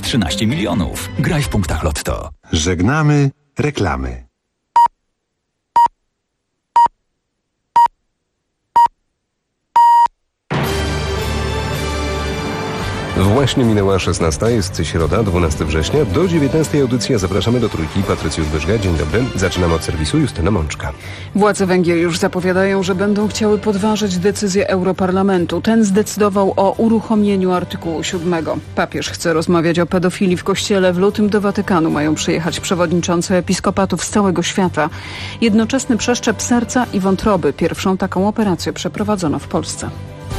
13 milionów. Graj w punktach Lotto. Żegnamy reklamy. Właśnie minęła 16, jest środa, 12 września. Do 19 audycji zapraszamy do Trójki. Patrycjusz Wyżga, dzień dobry. Zaczynamy od serwisu, Justyna Mączka. Władze Węgier już zapowiadają, że będą chciały podważyć decyzję Europarlamentu. Ten zdecydował o uruchomieniu artykułu 7. Papież chce rozmawiać o pedofilii w kościele. W lutym do Watykanu mają przyjechać przewodniczący episkopatów z całego świata. Jednoczesny przeszczep serca i wątroby. Pierwszą taką operację przeprowadzono w Polsce.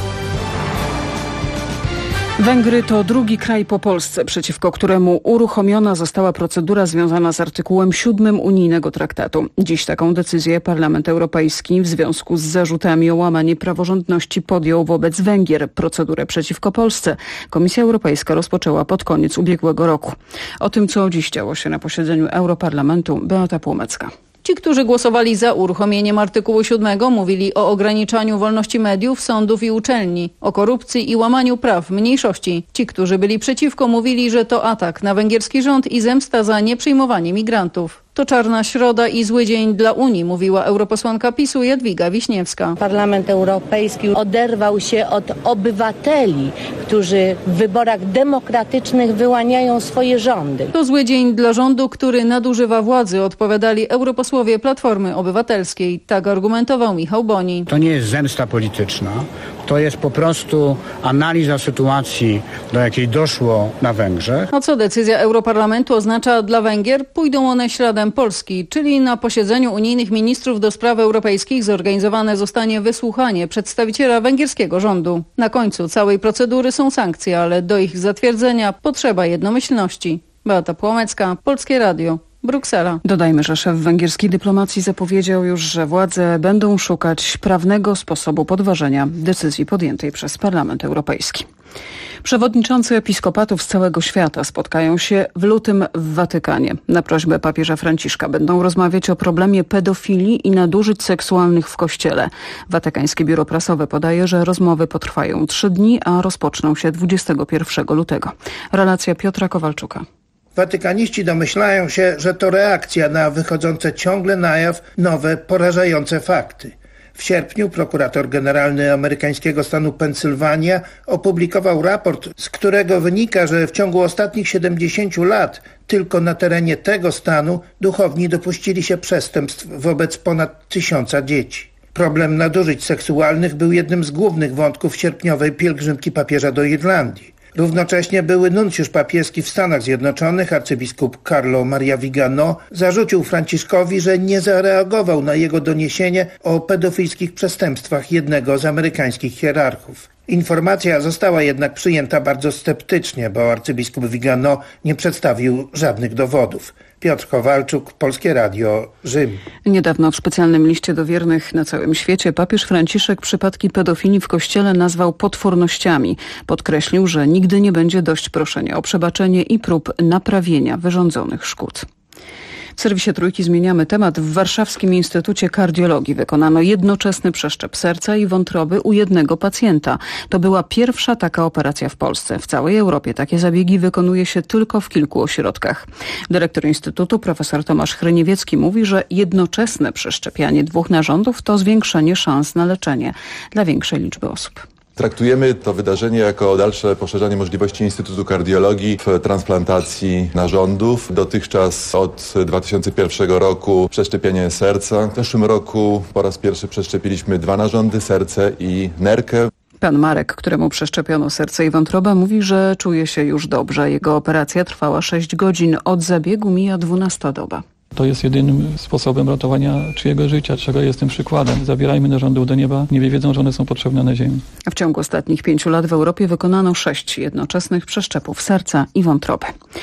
Węgry to drugi kraj po Polsce, przeciwko któremu uruchomiona została procedura związana z artykułem 7 unijnego traktatu. Dziś taką decyzję Parlament Europejski w związku z zarzutami o łamanie praworządności podjął wobec Węgier. Procedurę przeciwko Polsce Komisja Europejska rozpoczęła pod koniec ubiegłego roku. O tym, co dziś działo się na posiedzeniu Europarlamentu, Beata Płomecka. Ci, którzy głosowali za uruchomieniem artykułu 7, mówili o ograniczaniu wolności mediów, sądów i uczelni, o korupcji i łamaniu praw mniejszości. Ci, którzy byli przeciwko, mówili, że to atak na węgierski rząd i zemsta za nieprzyjmowanie migrantów. To czarna środa i zły dzień dla Unii, mówiła europosłanka PiS-u Jadwiga Wiśniewska. Parlament Europejski oderwał się od obywateli, którzy w wyborach demokratycznych wyłaniają swoje rządy. To zły dzień dla rządu, który nadużywa władzy, odpowiadali europosłowie Platformy Obywatelskiej. Tak argumentował Michał Boni. To nie jest zemsta polityczna. To jest po prostu analiza sytuacji, do jakiej doszło na Węgrzech. A co decyzja Europarlamentu oznacza dla Węgier? Pójdą one śladem Polski, czyli na posiedzeniu unijnych ministrów do spraw europejskich zorganizowane zostanie wysłuchanie przedstawiciela węgierskiego rządu. Na końcu całej procedury są sankcje, ale do ich zatwierdzenia potrzeba jednomyślności. Beata Płomecka, Polskie Radio. Bruksela. Dodajmy, że szef węgierskiej dyplomacji zapowiedział już, że władze będą szukać prawnego sposobu podważenia decyzji podjętej przez Parlament Europejski. Przewodniczący episkopatów z całego świata spotkają się w lutym w Watykanie. Na prośbę papieża Franciszka będą rozmawiać o problemie pedofilii i nadużyć seksualnych w Kościele. Watykańskie biuro prasowe podaje, że rozmowy potrwają 3 dni, a rozpoczną się 21 lutego. Relacja Piotra Kowalczuka. Watykaniści domyślają się, że to reakcja na wychodzące ciągle na jaw nowe, porażające fakty. W sierpniu prokurator generalny amerykańskiego stanu Pensylwania opublikował raport, z którego wynika, że w ciągu ostatnich 70 lat tylko na terenie tego stanu duchowni dopuścili się przestępstw wobec ponad 1000 dzieci. Problem nadużyć seksualnych był jednym z głównych wątków sierpniowej pielgrzymki papieża do Irlandii. Równocześnie były nuncjusz papieski w Stanach Zjednoczonych, arcybiskup Carlo Maria Vigano, zarzucił Franciszkowi, że nie zareagował na jego doniesienie o pedofilskich przestępstwach jednego z amerykańskich hierarchów. Informacja została jednak przyjęta bardzo sceptycznie, bo arcybiskup Vigano nie przedstawił żadnych dowodów. Piotr Kowalczuk, Polskie Radio, Rzym. Niedawno w specjalnym liście do wiernych na całym świecie papież Franciszek przypadki pedofilii w Kościele nazwał potwornościami. Podkreślił, że nigdy nie będzie dość proszenia o przebaczenie i prób naprawienia wyrządzonych szkód. W serwisie Trójki zmieniamy temat. W Warszawskim Instytucie Kardiologii wykonano jednoczesny przeszczep serca i wątroby u jednego pacjenta. To była pierwsza taka operacja w Polsce. W całej Europie takie zabiegi wykonuje się tylko w kilku ośrodkach. Dyrektor Instytutu, profesor Tomasz Hryniewiecki, mówi, że jednoczesne przeszczepianie 2 narządów to zwiększenie szans na leczenie dla większej liczby osób. Traktujemy to wydarzenie jako dalsze poszerzanie możliwości Instytutu Kardiologii w transplantacji narządów. Dotychczas od 2001 roku przeszczepienie serca. W zeszłym roku po raz pierwszy przeszczepiliśmy 2 narządy, serce i nerkę. Pan Marek, któremu przeszczepiono serce i wątroba, mówi, że czuje się już dobrze. Jego operacja trwała 6 godzin. Od zabiegu mija 12 doba. To jest jedynym sposobem ratowania czyjego życia, czego jestem przykładem. Zabierajmy narządy do nieba, nie wiedzą, że one są potrzebne na ziemi. W ciągu ostatnich 5 lat w Europie wykonano 6 jednoczesnych przeszczepów serca i wątroby.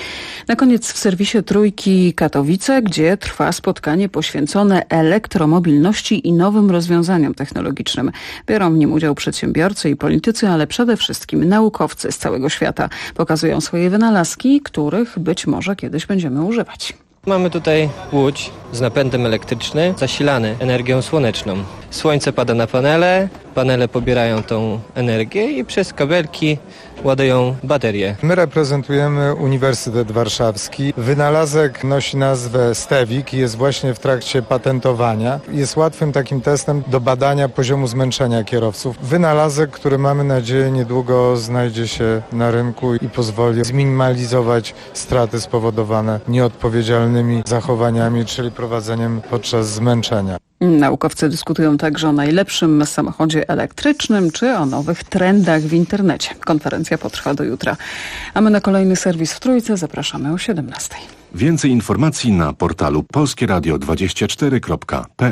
Na koniec w serwisie Trójki Katowice, gdzie trwa spotkanie poświęcone elektromobilności i nowym rozwiązaniom technologicznym. Biorą w nim udział przedsiębiorcy i politycy, ale przede wszystkim naukowcy z całego świata. Pokazują swoje wynalazki, których być może kiedyś będziemy używać. Mamy tutaj łódź z napędem elektrycznym, zasilany energią słoneczną. Słońce pada na panele, Panele pobierają tą energię i przez kabelki ładują baterie. My reprezentujemy Uniwersytet Warszawski. Wynalazek nosi nazwę Stevik i jest właśnie w trakcie patentowania. Jest łatwym takim testem do badania poziomu zmęczenia kierowców. Wynalazek, który mamy nadzieję niedługo znajdzie się na rynku i pozwoli zminimalizować straty spowodowane nieodpowiedzialnymi zachowaniami, czyli prowadzeniem podczas zmęczenia. Naukowcy dyskutują także o najlepszym samochodzie elektrycznym czy o nowych trendach w internecie. Konferencja potrwa do jutra. A my na kolejny serwis w Trójce zapraszamy o 17:00. Więcej informacji na portalu polskieradio24.pl.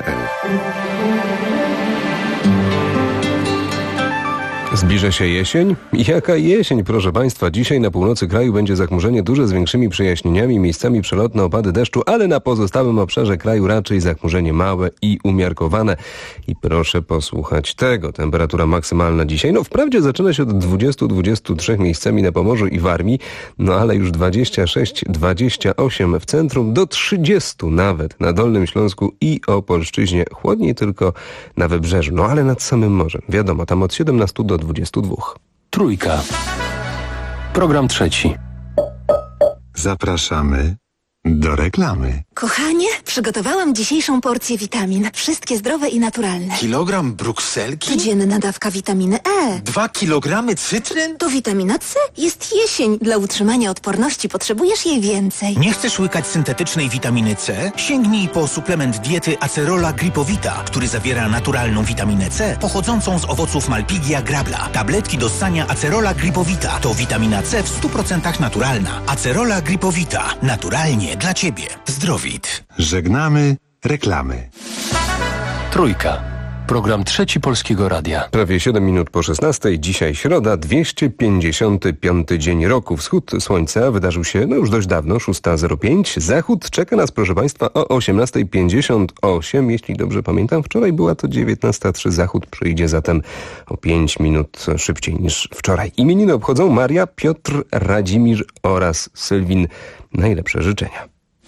Zbliża się jesień? Jaka jesień, proszę Państwa? Dzisiaj na północy kraju będzie zachmurzenie duże z większymi przejaśnieniami, miejscami przelotne opady deszczu, ale na pozostałym obszarze kraju raczej zachmurzenie małe i umiarkowane. I proszę posłuchać tego. Temperatura maksymalna dzisiaj, wprawdzie zaczyna się od 20-23 miejscami na Pomorzu i Warmii, ale już 26-28 w centrum, do 30 nawet na Dolnym Śląsku i Opolszczyźnie. Chłodniej tylko na Wybrzeżu, ale nad samym morzem. Wiadomo, tam od 17 do 22. Trójka. Program trzeci. Zapraszamy do reklamy. Kochanie, przygotowałam dzisiejszą porcję witamin. Wszystkie zdrowe i naturalne. Kilogram brukselki? Codzienna dawka witaminy E. 2 kilogramy cytryn? To witamina C. Jest jesień. Dla utrzymania odporności potrzebujesz jej więcej. Nie chcesz łykać syntetycznej witaminy C? Sięgnij po suplement diety Acerola Gripowita, który zawiera naturalną witaminę C pochodzącą z owoców Malpighia grabla. Tabletki do ssania Acerola Gripowita to witamina C w 100% naturalna. Acerola Gripowita. Naturalnie dla Ciebie. Zdrowit. Żegnamy reklamy. Trójka. Program trzeci Polskiego Radia. Prawie 7 minut po 16. Dzisiaj środa, 255 dzień roku. Wschód słońca wydarzył się już dość dawno, 6:05. Zachód czeka nas, proszę Państwa, o 18:58. Jeśli dobrze pamiętam, wczoraj była to 19:03. Zachód przyjdzie zatem o 5 minut szybciej niż wczoraj. Imieniny obchodzą Maria, Piotr, Radzimir oraz Sylwin. Najlepsze życzenia.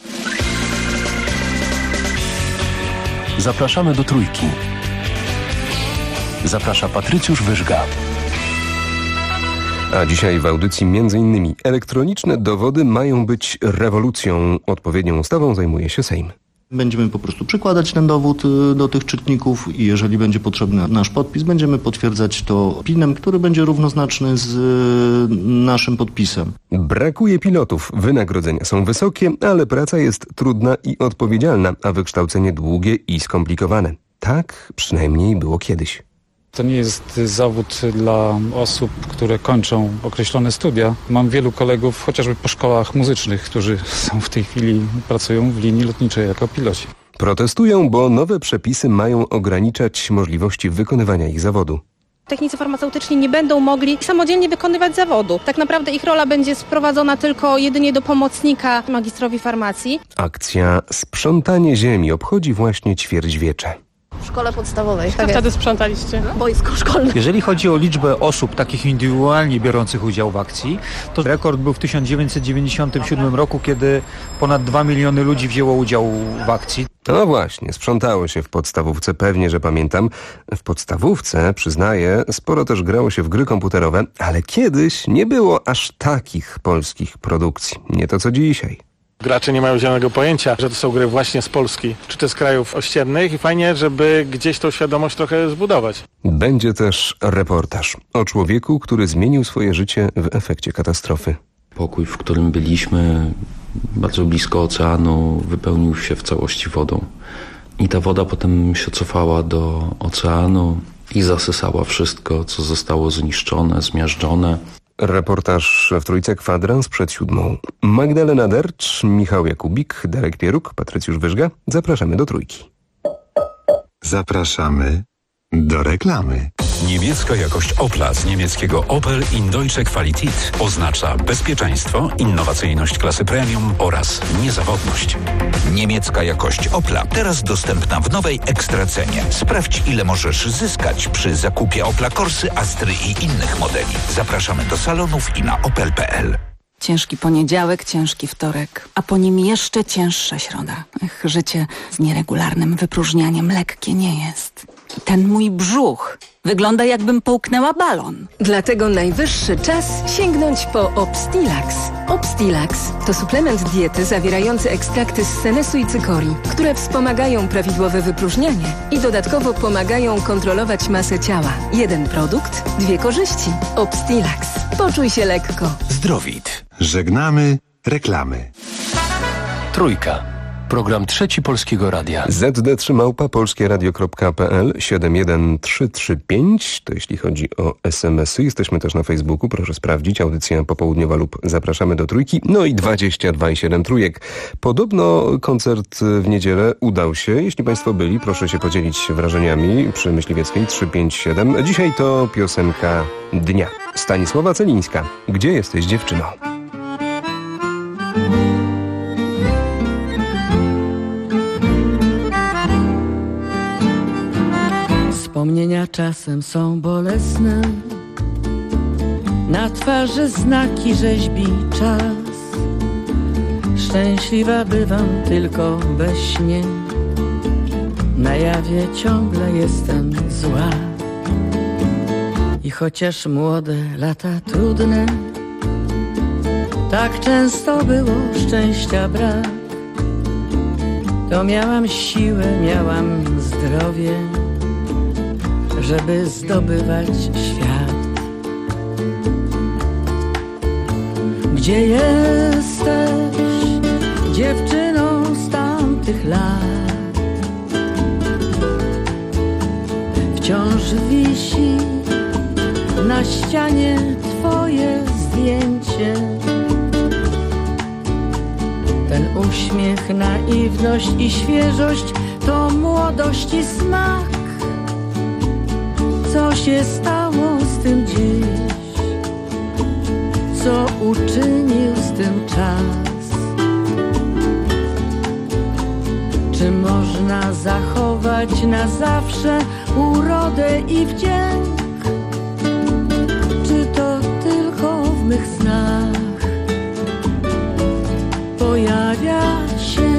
Zapraszamy do Trójki. Zaprasza Patrycjusz Wyżga. A dzisiaj w audycji m.in. elektroniczne dowody mają być rewolucją. Odpowiednią ustawą zajmuje się Sejm. Będziemy po prostu przykładać ten dowód do tych czytników i jeżeli będzie potrzebny nasz podpis, będziemy potwierdzać to PIN-em, który będzie równoznaczny z naszym podpisem. Brakuje pilotów. Wynagrodzenia są wysokie, ale praca jest trudna i odpowiedzialna, a wykształcenie długie i skomplikowane. Tak przynajmniej było kiedyś. To nie jest zawód dla osób, które kończą określone studia. Mam wielu kolegów, chociażby po szkołach muzycznych, którzy są w tej chwili, pracują w linii lotniczej jako piloci. Protestują, bo nowe przepisy mają ograniczać możliwości wykonywania ich zawodu. Technicy farmaceutyczni nie będą mogli samodzielnie wykonywać zawodu. Tak naprawdę ich rola będzie sprowadzona tylko jedynie do pomocnika magistrowi farmacji. Akcja Sprzątanie Ziemi obchodzi właśnie ćwierćwiecze. W szkole podstawowej. Co wtedy sprzątaliście? Boisko szkolne. Jeżeli chodzi o liczbę osób takich indywidualnie biorących udział w akcji, to rekord był w 1997 roku, kiedy ponad 2 miliony ludzi wzięło udział w akcji. No właśnie, sprzątało się w podstawówce, pewnie, że pamiętam. W podstawówce, przyznaję, sporo też grało się w gry komputerowe, ale kiedyś nie było aż takich polskich produkcji. Nie to co dzisiaj. Gracze nie mają zielonego pojęcia, że to są gry właśnie z Polski, czy też z krajów ościennych i fajnie, żeby gdzieś tą świadomość trochę zbudować. Będzie też reportaż o człowieku, który zmienił swoje życie w efekcie katastrofy. Pokój, w którym byliśmy, bardzo blisko oceanu, wypełnił się w całości wodą. I ta woda potem się cofała do oceanu i zasysała wszystko, co zostało zniszczone, zmiażdżone. Reportaż w Trójce kwadrans przed 7. Magdalena Dercz, Michał Jakubik, Darek Pieruk, Patrycjusz Wyżga. Zapraszamy do Trójki. Zapraszamy do reklamy. Niemiecka jakość Opla z niemieckiego Opel in Deutsche Qualität oznacza bezpieczeństwo, innowacyjność klasy premium oraz niezawodność. Niemiecka jakość Opla teraz dostępna w nowej ekstracenie. Sprawdź, ile możesz zyskać przy zakupie Opla Corsy, Astry i innych modeli. Zapraszamy do salonów i na opel.pl. Ciężki poniedziałek, ciężki wtorek, a po nim jeszcze cięższa środa. Życie z nieregularnym wypróżnianiem lekkie nie jest. Ten mój brzuch wygląda, jakbym połknęła balon. Dlatego najwyższy czas sięgnąć po Obstilax. Obstilax to suplement diety zawierający ekstrakty z senesu i cykorii, które wspomagają prawidłowe wypróżnianie i dodatkowo pomagają kontrolować masę ciała. Jeden produkt, dwie korzyści. Obstilax. Poczuj się lekko. Zdrowit. Żegnamy reklamy. Trójka. Program Trzeci Polskiego Radia. ZD3@polskieradio.pl 71335. To jeśli chodzi o SMS-y. Jesteśmy też na Facebooku. Proszę sprawdzić. Audycja popołudniowa lub zapraszamy do Trójki. No i 22,7 trójek. Podobno koncert w niedzielę udał się. Jeśli Państwo byli, proszę się podzielić wrażeniami przy Myśliwieckiej 357. Dzisiaj to piosenka dnia. Stanisława Celińska. Gdzie jesteś, dziewczyno? Wspomnienia czasem są bolesne, na twarzy znaki rzeźbi czas. Szczęśliwa bywam tylko we śnie, na jawie ciągle jestem zła. I chociaż młode lata trudne, tak często było szczęścia brak, to miałam siłę, miałam zdrowie, żeby zdobywać świat. Gdzie jesteś, dziewczyno z tamtych lat? Wciąż wisi na ścianie twoje zdjęcie. Ten uśmiech, naiwność i świeżość to młodości smak. Co się stało z tym dziś? Co uczynił z tym czas? Czy można zachować na zawsze urodę i wdzięk? Czy to tylko w mych snach pojawia się?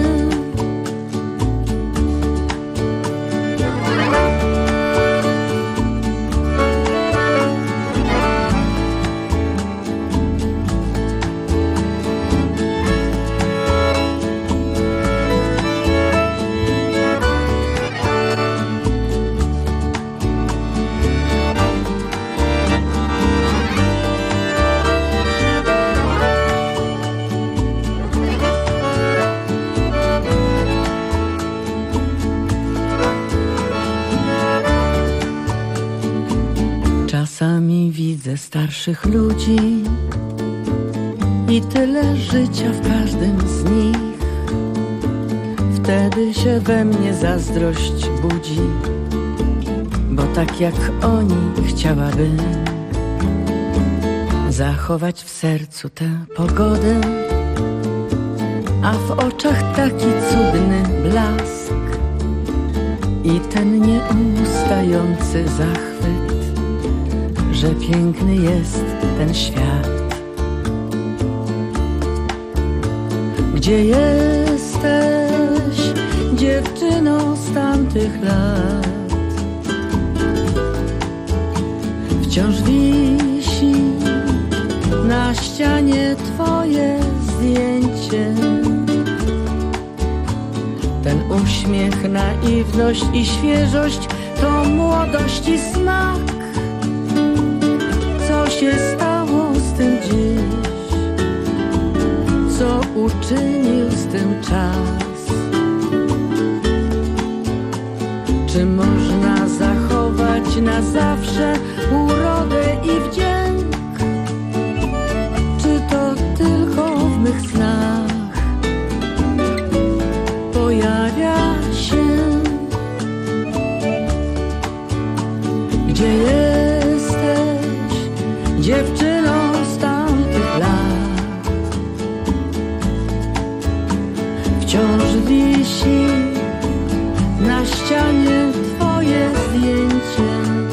Czasami widzę starszych ludzi i tyle życia w każdym z nich. Wtedy się we mnie zazdrość budzi, bo tak jak oni chciałabym zachować w sercu tę pogodę, a w oczach taki cudny blask i ten nieustający zachwyt, że piękny jest ten świat. Gdzie jesteś, dziewczyno z tamtych lat? Wciąż wisi na ścianie twoje zdjęcie. Ten uśmiech, naiwność i świeżość to młodości smak. Co się stało z tym dziś? Co uczynił z tym czas? Czy można zachować na zawsze urodę i wdzięk? Czy to tylko w mych snach pojawia się? Gdzie jesteś, dziewczyno z tamtych lat? Wciąż wisi na ścianie twoje zdjęcie.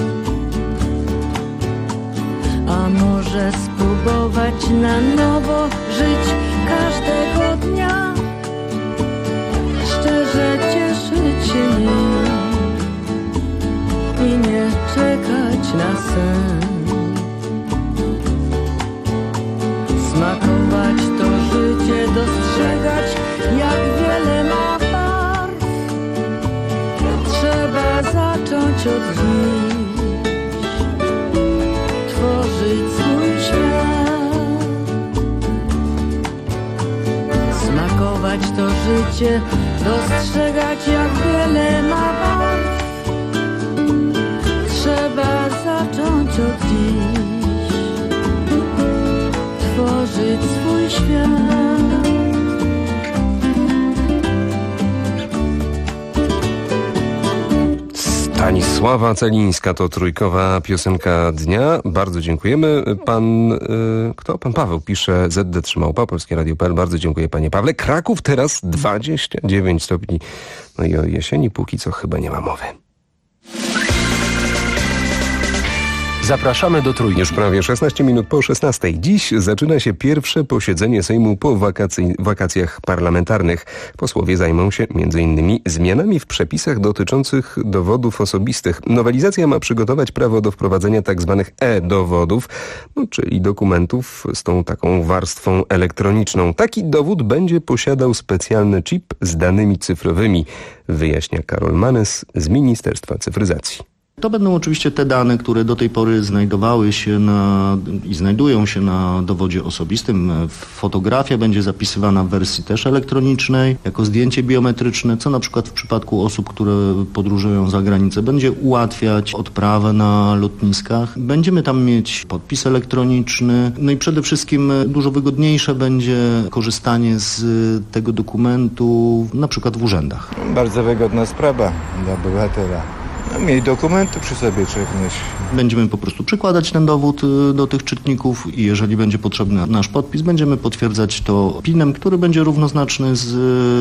A może spróbować na nowo żyć każdego dnia, szczerze cieszyć się nim, od dziś tworzyć swój świat, smakować to życie, dostrzegać jak wiele ma wart. Trzeba zacząć od dziś tworzyć swój świat. Stanisława Celińska to trójkowa piosenka dnia. Bardzo dziękujemy. Pan Paweł pisze ZD3małpa, Polskie Radio.pl. Bardzo dziękuję, panie Pawle. Kraków teraz 29 stopni. No i o jesieni póki co chyba nie ma mowy. Zapraszamy do Trójki. Już prawie 16 minut po 16. Dziś zaczyna się pierwsze posiedzenie Sejmu po wakacjach parlamentarnych. Posłowie zajmą się m.in. zmianami w przepisach dotyczących dowodów osobistych. Nowelizacja ma przygotować prawo do wprowadzenia tzw. e-dowodów, czyli dokumentów z tą taką warstwą elektroniczną. Taki dowód będzie posiadał specjalny chip z danymi cyfrowymi, wyjaśnia Karol Manes z Ministerstwa Cyfryzacji. To będą oczywiście te dane, które do tej pory znajdowały się i znajdują się na dowodzie osobistym. Fotografia będzie zapisywana w wersji też elektronicznej, jako zdjęcie biometryczne, co na przykład w przypadku osób, które podróżują za granicę, będzie ułatwiać odprawę na lotniskach. Będziemy tam mieć podpis elektroniczny, no i przede wszystkim dużo wygodniejsze będzie korzystanie z tego dokumentu na przykład w urzędach. Bardzo wygodna sprawa dla obywatela. Miej dokumenty przy sobie czymś. Będziemy po prostu przykładać ten dowód do tych czytników i jeżeli będzie potrzebny nasz podpis, będziemy potwierdzać to PIN-em, który będzie równoznaczny z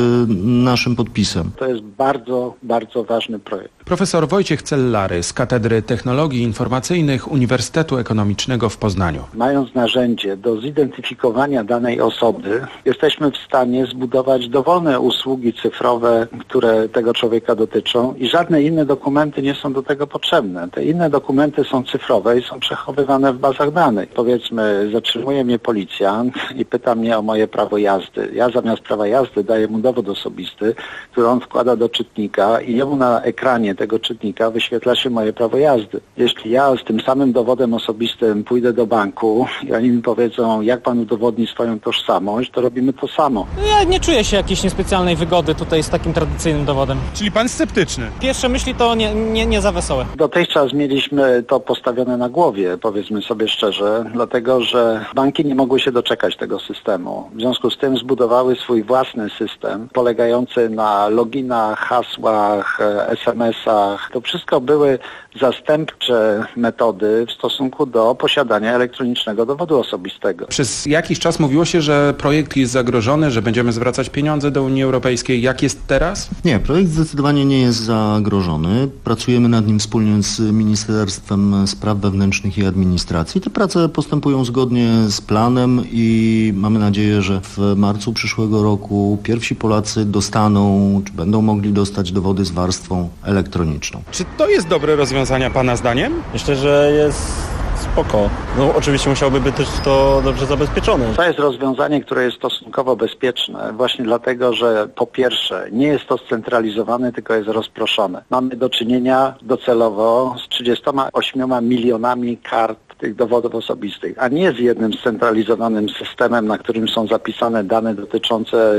naszym podpisem. To jest bardzo, bardzo ważny projekt. Profesor Wojciech Cellary z Katedry Technologii Informacyjnych Uniwersytetu Ekonomicznego w Poznaniu. Mając narzędzie do zidentyfikowania danej osoby, jesteśmy w stanie zbudować dowolne usługi cyfrowe, które tego człowieka dotyczą i żadne inne dokumenty nie są do tego potrzebne. Te inne dokumenty są cyfrowe i są przechowywane w bazach danych. Powiedzmy, zatrzymuje mnie policjant i pyta mnie o moje prawo jazdy. Ja zamiast prawa jazdy daję mu dowód osobisty, który on wkłada do czytnika i jemu na ekranie tego czytnika wyświetla się moje prawo jazdy. Jeśli ja z tym samym dowodem osobistym pójdę do banku i oni mi powiedzą, jak pan udowodni swoją tożsamość, to robimy to samo. Ja nie czuję się jakiejś niespecjalnej wygody tutaj z takim tradycyjnym dowodem. Czyli pan sceptyczny? Pierwsze myśli to nie za wesołe. Dotychczas mieliśmy to postawione na głowie, powiedzmy sobie szczerze, dlatego że banki nie mogły się doczekać tego systemu. W związku z tym zbudowały swój własny system polegający na loginach, hasłach, SMS-ach. To wszystko były zastępcze metody w stosunku do posiadania elektronicznego dowodu osobistego. Przez jakiś czas mówiło się, że projekt jest zagrożony, że będziemy zwracać pieniądze do Unii Europejskiej. Jak jest teraz? Nie, projekt zdecydowanie nie jest zagrożony. Pracujemy nad nim wspólnie z Ministerstwem Spraw Wewnętrznych i Administracji. Te prace postępują zgodnie z planem i mamy nadzieję, że w marcu przyszłego roku pierwsi Polacy dostaną, czy będą mogli dostać dowody z warstwą elektroniczną. Czy to jest dobre rozwiązanie pana zdaniem? Myślę, że jest spoko. No oczywiście musiałoby być też to dobrze zabezpieczone. To jest rozwiązanie, które jest stosunkowo bezpieczne, właśnie dlatego, że po pierwsze nie jest to scentralizowane, tylko jest rozproszone. Mamy do czynienia docelowo z 38 milionami kart tych dowodów osobistych, a nie z jednym scentralizowanym systemem, na którym są zapisane dane dotyczące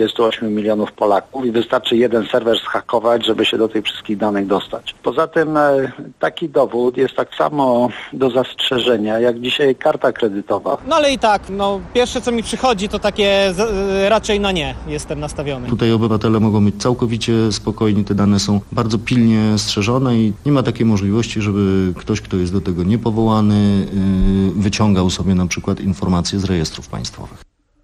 38 milionów Polaków i wystarczy jeden serwer zhakować, żeby się do tych wszystkich danych dostać. Poza tym taki dowód jest tak samo do zastrzeżenia, jak dzisiaj karta kredytowa. No ale i tak, pierwsze co mi przychodzi to takie raczej na nie jestem nastawiony. Tutaj obywatele mogą być całkowicie spokojni, te dane są bardzo pilnie strzeżone i nie ma takiej możliwości, żeby ktoś, kto jest do tego niepowołany, wyciągał sobie na przykład informacje z rejestrów państwowych.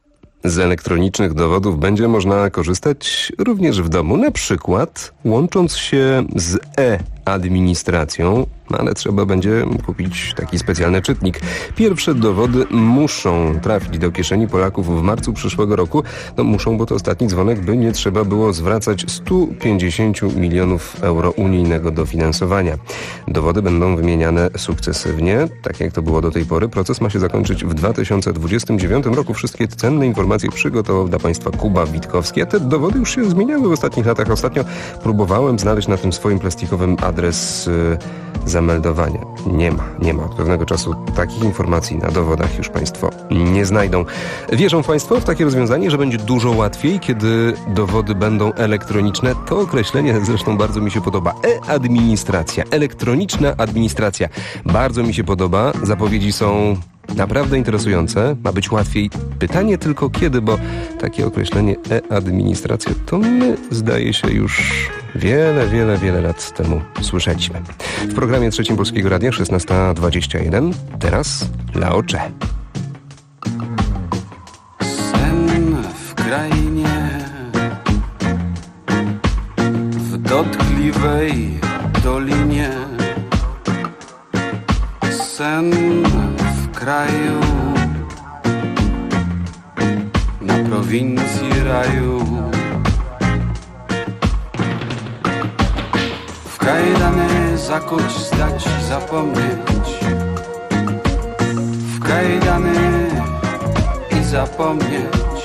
Z elektronicznych dowodów będzie można korzystać również w domu, na przykład łącząc się z e-administracją ale trzeba będzie kupić taki specjalny czytnik. Pierwsze dowody muszą trafić do kieszeni Polaków w marcu przyszłego roku. No muszą, bo to ostatni dzwonek, by nie trzeba było zwracać 150 milionów euro unijnego dofinansowania. Dowody będą wymieniane sukcesywnie, tak jak to było do tej pory. Proces ma się zakończyć w 2029 roku. Wszystkie cenne informacje przygotował dla Państwa Kuba Witkowski. A te dowody już się zmieniały w ostatnich latach. Ostatnio próbowałem znaleźć na tym swoim plastikowym adres zameldowania. Nie ma. Od pewnego czasu takich informacji na dowodach już Państwo nie znajdą. Wierzą Państwo w takie rozwiązanie, że będzie dużo łatwiej, kiedy dowody będą elektroniczne? To określenie zresztą bardzo mi się podoba. E-administracja, elektroniczna administracja. Bardzo mi się podoba. Zapowiedzi są naprawdę interesujące. Ma być łatwiej. Pytanie tylko kiedy, bo takie określenie e-administracja to my, zdaje się, już wiele lat temu słyszeliśmy. W programie Trzecim Polskiego Radia 16:21. Teraz Lao Che. Sen w krainie, w dotkliwej dolinie. Sen w kraju, na prowincji raju. W kajdany zakuć, zdać, zapomnieć. W kajdany i zapomnieć.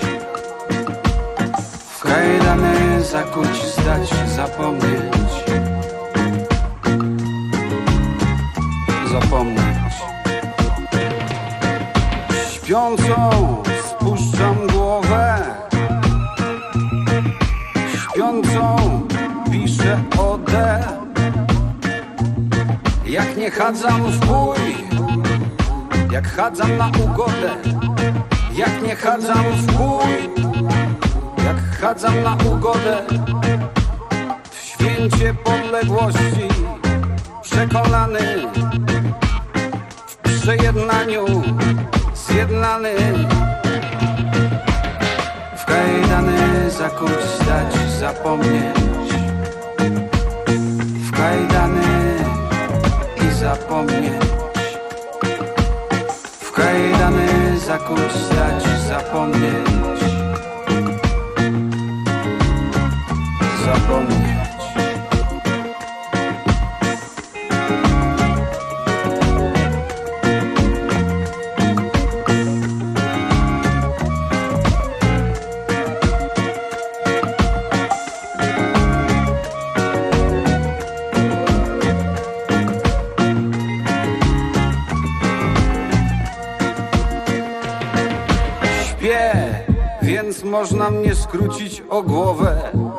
W kajdany zakuć, zdać, zapomnieć. Zapomnieć. Śpiącą spuszczam głowę, śpiącą piszę odę. Jak nie chadzam w bój, jak chadzam na ugodę. Jak nie chadzam w bój, jak chadzam na ugodę. W święcie podległości przekonany, w przejednaniu zjednany. W kajdany zakuć, zdać, zapomnieć. W kajdany i zapomnieć. W kajdany zakuć, zdać, zapomnieć. Zapomnieć. Więc można mnie skrócić o głowę.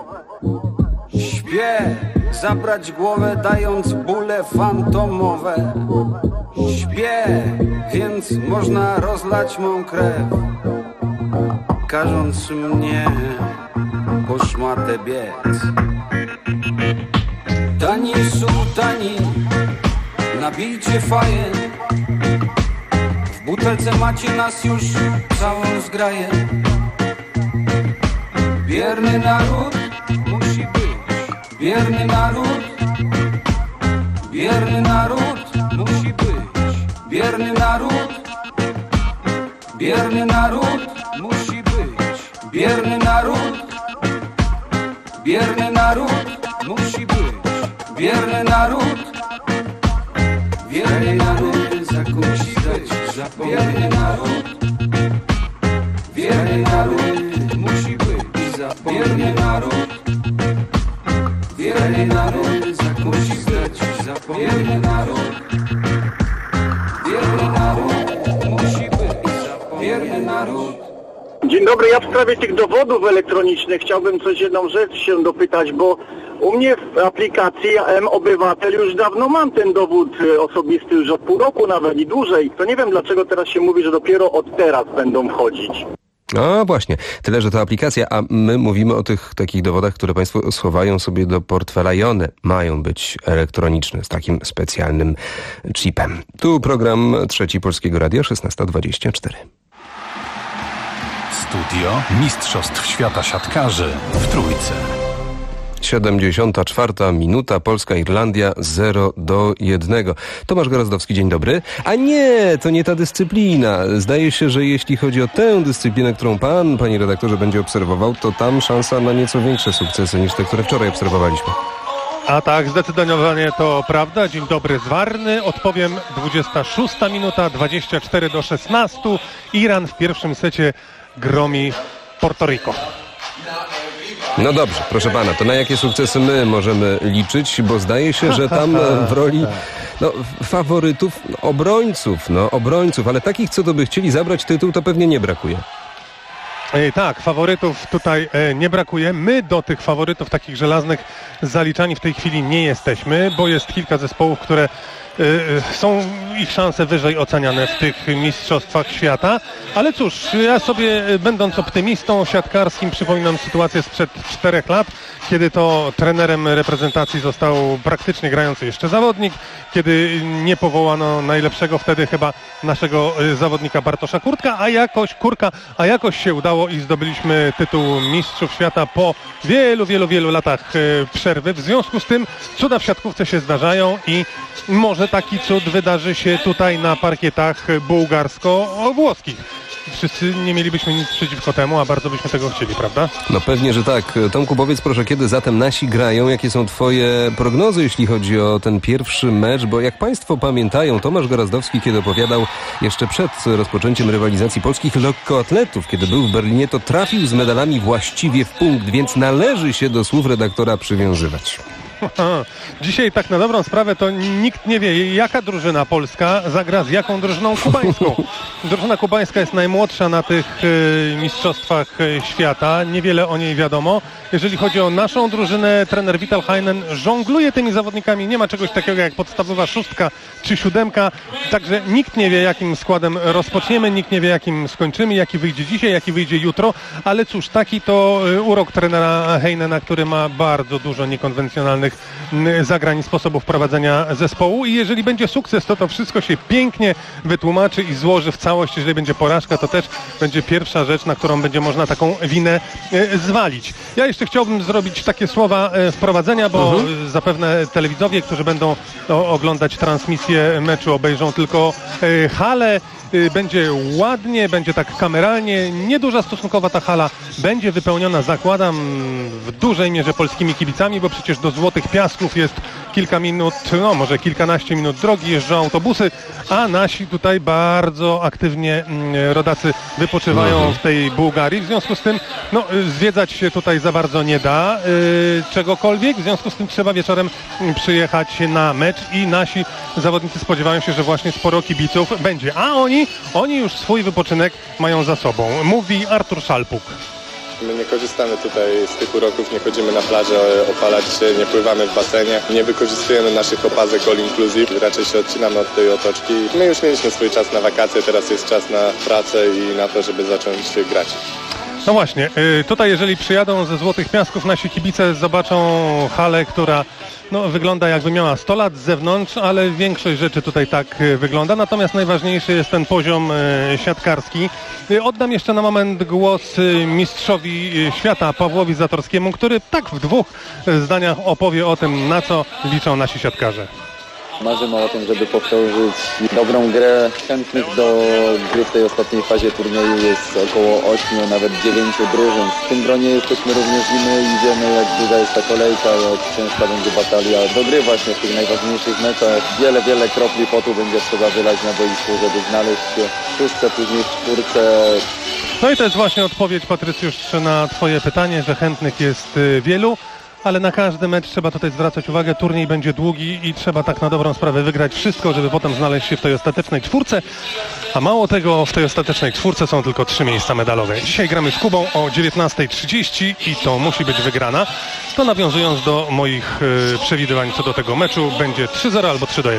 Śpię, zabrać głowę, dając bóle fantomowe. Śpię, więc można rozlać mą krew, każąc mnie po szmatę biec. Tani sułtani, nabijcie faję. W butelce macie nas już całą zgraję. Bierny naród musi być. Bierny naród. Bierny naród musi być. Bierny naród. Bierny naród musi być. Bierny naród. Bierny naród musi być. Bierny naród. Bierny naród zakuć, zdać, zapomnieć. Bierny naród. Bierny naród musi być. Bierny naród. Bierny naród zakuć, zdać, zapomnieć. Bierny naród. Bierny naród musi być. Bierny naród. Dzień dobry, ja w sprawie tych dowodów elektronicznych chciałbym jedną rzecz się dopytać, bo u mnie w aplikacji M-Obywatel już dawno mam ten dowód osobisty, już od pół roku nawet i dłużej. To nie wiem, dlaczego teraz się mówi, że dopiero od teraz będą wchodzić. No właśnie, tyle, że to aplikacja, a my mówimy o tych takich dowodach, które Państwo schowają sobie do portfela i one mają być elektroniczne z takim specjalnym chipem. Tu program Trzeci Polskiego Radia 16:24. Studio Mistrzostw Świata Siatkarzy w Trójce. 74 minuta, Polska-Irlandia 0-1. Tomasz Gorazdowski, dzień dobry. A nie, to nie ta dyscyplina. Zdaje się, że jeśli chodzi o tę dyscyplinę, którą pan, panie redaktorze, będzie obserwował, to tam szansa na nieco większe sukcesy niż te, które wczoraj obserwowaliśmy. A tak, zdecydowanie to prawda. Dzień dobry z Warny. Odpowiem, 26 minuta, 24-16. Iran w pierwszym secie gromi Porto Rico. No dobrze, proszę pana, to na jakie sukcesy my możemy liczyć, bo zdaje się, że tam w roli faworytów, obrońców, ale takich, co to by chcieli zabrać tytuł, to pewnie nie brakuje. Tak, faworytów tutaj nie brakuje. My do tych faworytów takich żelaznych zaliczani w tej chwili nie jesteśmy, bo jest kilka zespołów, które są ich szanse wyżej oceniane w tych mistrzostwach świata. Ale cóż, ja sobie, będąc optymistą siatkarskim, przypominam sytuację sprzed 4 lat, kiedy to trenerem reprezentacji został praktycznie grający jeszcze zawodnik, kiedy nie powołano najlepszego wtedy chyba naszego zawodnika Bartosza Kurka, a jakoś się udało i zdobyliśmy tytuł mistrzów świata po wielu latach przerwy. W związku z tym cuda w siatkówce się zdarzają i może taki cud wydarzy się tutaj na parkietach bułgarsko-włoskich. Wszyscy nie mielibyśmy nic przeciwko temu, a bardzo byśmy tego chcieli, prawda? No pewnie, że tak. Tomku, powiedz proszę, kiedy zatem nasi grają? Jakie są twoje prognozy, jeśli chodzi o ten pierwszy mecz? Bo jak państwo pamiętają, Tomasz Gorazdowski, kiedy opowiadał jeszcze przed rozpoczęciem rywalizacji polskich lekkoatletów, kiedy był w Berlinie, to trafił z medalami właściwie w punkt, więc należy się do słów redaktora przywiązywać. Dzisiaj tak na dobrą sprawę to nikt nie wie, jaka drużyna polska zagra z jaką drużyną kubańską. Drużyna kubańska jest najmłodsza na tych mistrzostwach świata. Niewiele o niej wiadomo. Jeżeli chodzi o naszą drużynę, trener Vital Heinen żongluje tymi zawodnikami. Nie ma czegoś takiego jak podstawowa 6 czy 7. Także nikt nie wie, jakim składem rozpoczniemy, nikt nie wie, jakim skończymy, jaki wyjdzie dzisiaj, jaki wyjdzie jutro. Ale cóż, taki to urok trenera Heinena, który ma bardzo dużo niekonwencjonalnych zagrań i sposobów prowadzenia zespołu i jeżeli będzie sukces, to wszystko się pięknie wytłumaczy i złoży w całość. Jeżeli będzie porażka, to też będzie pierwsza rzecz, na którą będzie można taką winę zwalić. Ja jeszcze chciałbym zrobić takie słowa wprowadzenia, bo zapewne telewidzowie, którzy będą oglądać transmisję meczu, obejrzą tylko halę. Będzie ładnie, będzie tak kameralnie, nieduża stosunkowo ta hala będzie wypełniona, zakładam, w dużej mierze polskimi kibicami, bo przecież do Złotych Piasków jest kilka minut, może kilkanaście minut drogi, jeżdżą autobusy, a nasi tutaj bardzo aktywnie rodacy wypoczywają w tej Bułgarii, w związku z tym zwiedzać się tutaj za bardzo nie da czegokolwiek, w związku z tym trzeba wieczorem przyjechać na mecz i nasi zawodnicy spodziewają się, że właśnie sporo kibiców będzie, a oni już swój wypoczynek mają za sobą. Mówi Artur Szalpuk. My nie korzystamy tutaj z tych uroków, nie chodzimy na plażę opalać się, nie pływamy w basenie, nie wykorzystujemy naszych opazek all inclusive, raczej się odcinamy od tej otoczki. My już mieliśmy swój czas na wakacje, teraz jest czas na pracę i na to, żeby zacząć grać. No właśnie, tutaj jeżeli przyjadą ze Złotych Piasków, nasi kibice zobaczą halę, która wygląda jakby miała 100 lat z zewnątrz, ale większość rzeczy tutaj tak wygląda. Natomiast najważniejszy jest ten poziom siatkarski. Oddam jeszcze na moment głos mistrzowi świata Pawłowi Zatorskiemu, który tak w 2 zdaniach opowie o tym, na co liczą nasi siatkarze. Marzymy o tym, żeby powtórzyć dobrą grę. Chętnych do gry w tej ostatniej fazie turnieju jest około 8, nawet 9 drużyn. W tym gronie jesteśmy również i my i wiemy, jak długa jest ta kolejka, jak ciężka będzie batalia do gry właśnie w tych najważniejszych meczach. Wiele kropli potu będzie trzeba wylać na boisku, żeby znaleźć się w 6, później w 4. No i to jest właśnie odpowiedź, Patrycjusz, na twoje pytanie, że chętnych jest wielu. Ale na każdy mecz trzeba tutaj zwracać uwagę, turniej będzie długi i trzeba tak na dobrą sprawę wygrać wszystko, żeby potem znaleźć się w tej ostatecznej 4. A mało tego, w tej ostatecznej 4 są tylko 3 miejsca medalowe. Dzisiaj gramy z Kubą o 19:30 i to musi być wygrana. To nawiązując do moich przewidywań co do tego meczu, będzie 3-0 albo 3-1.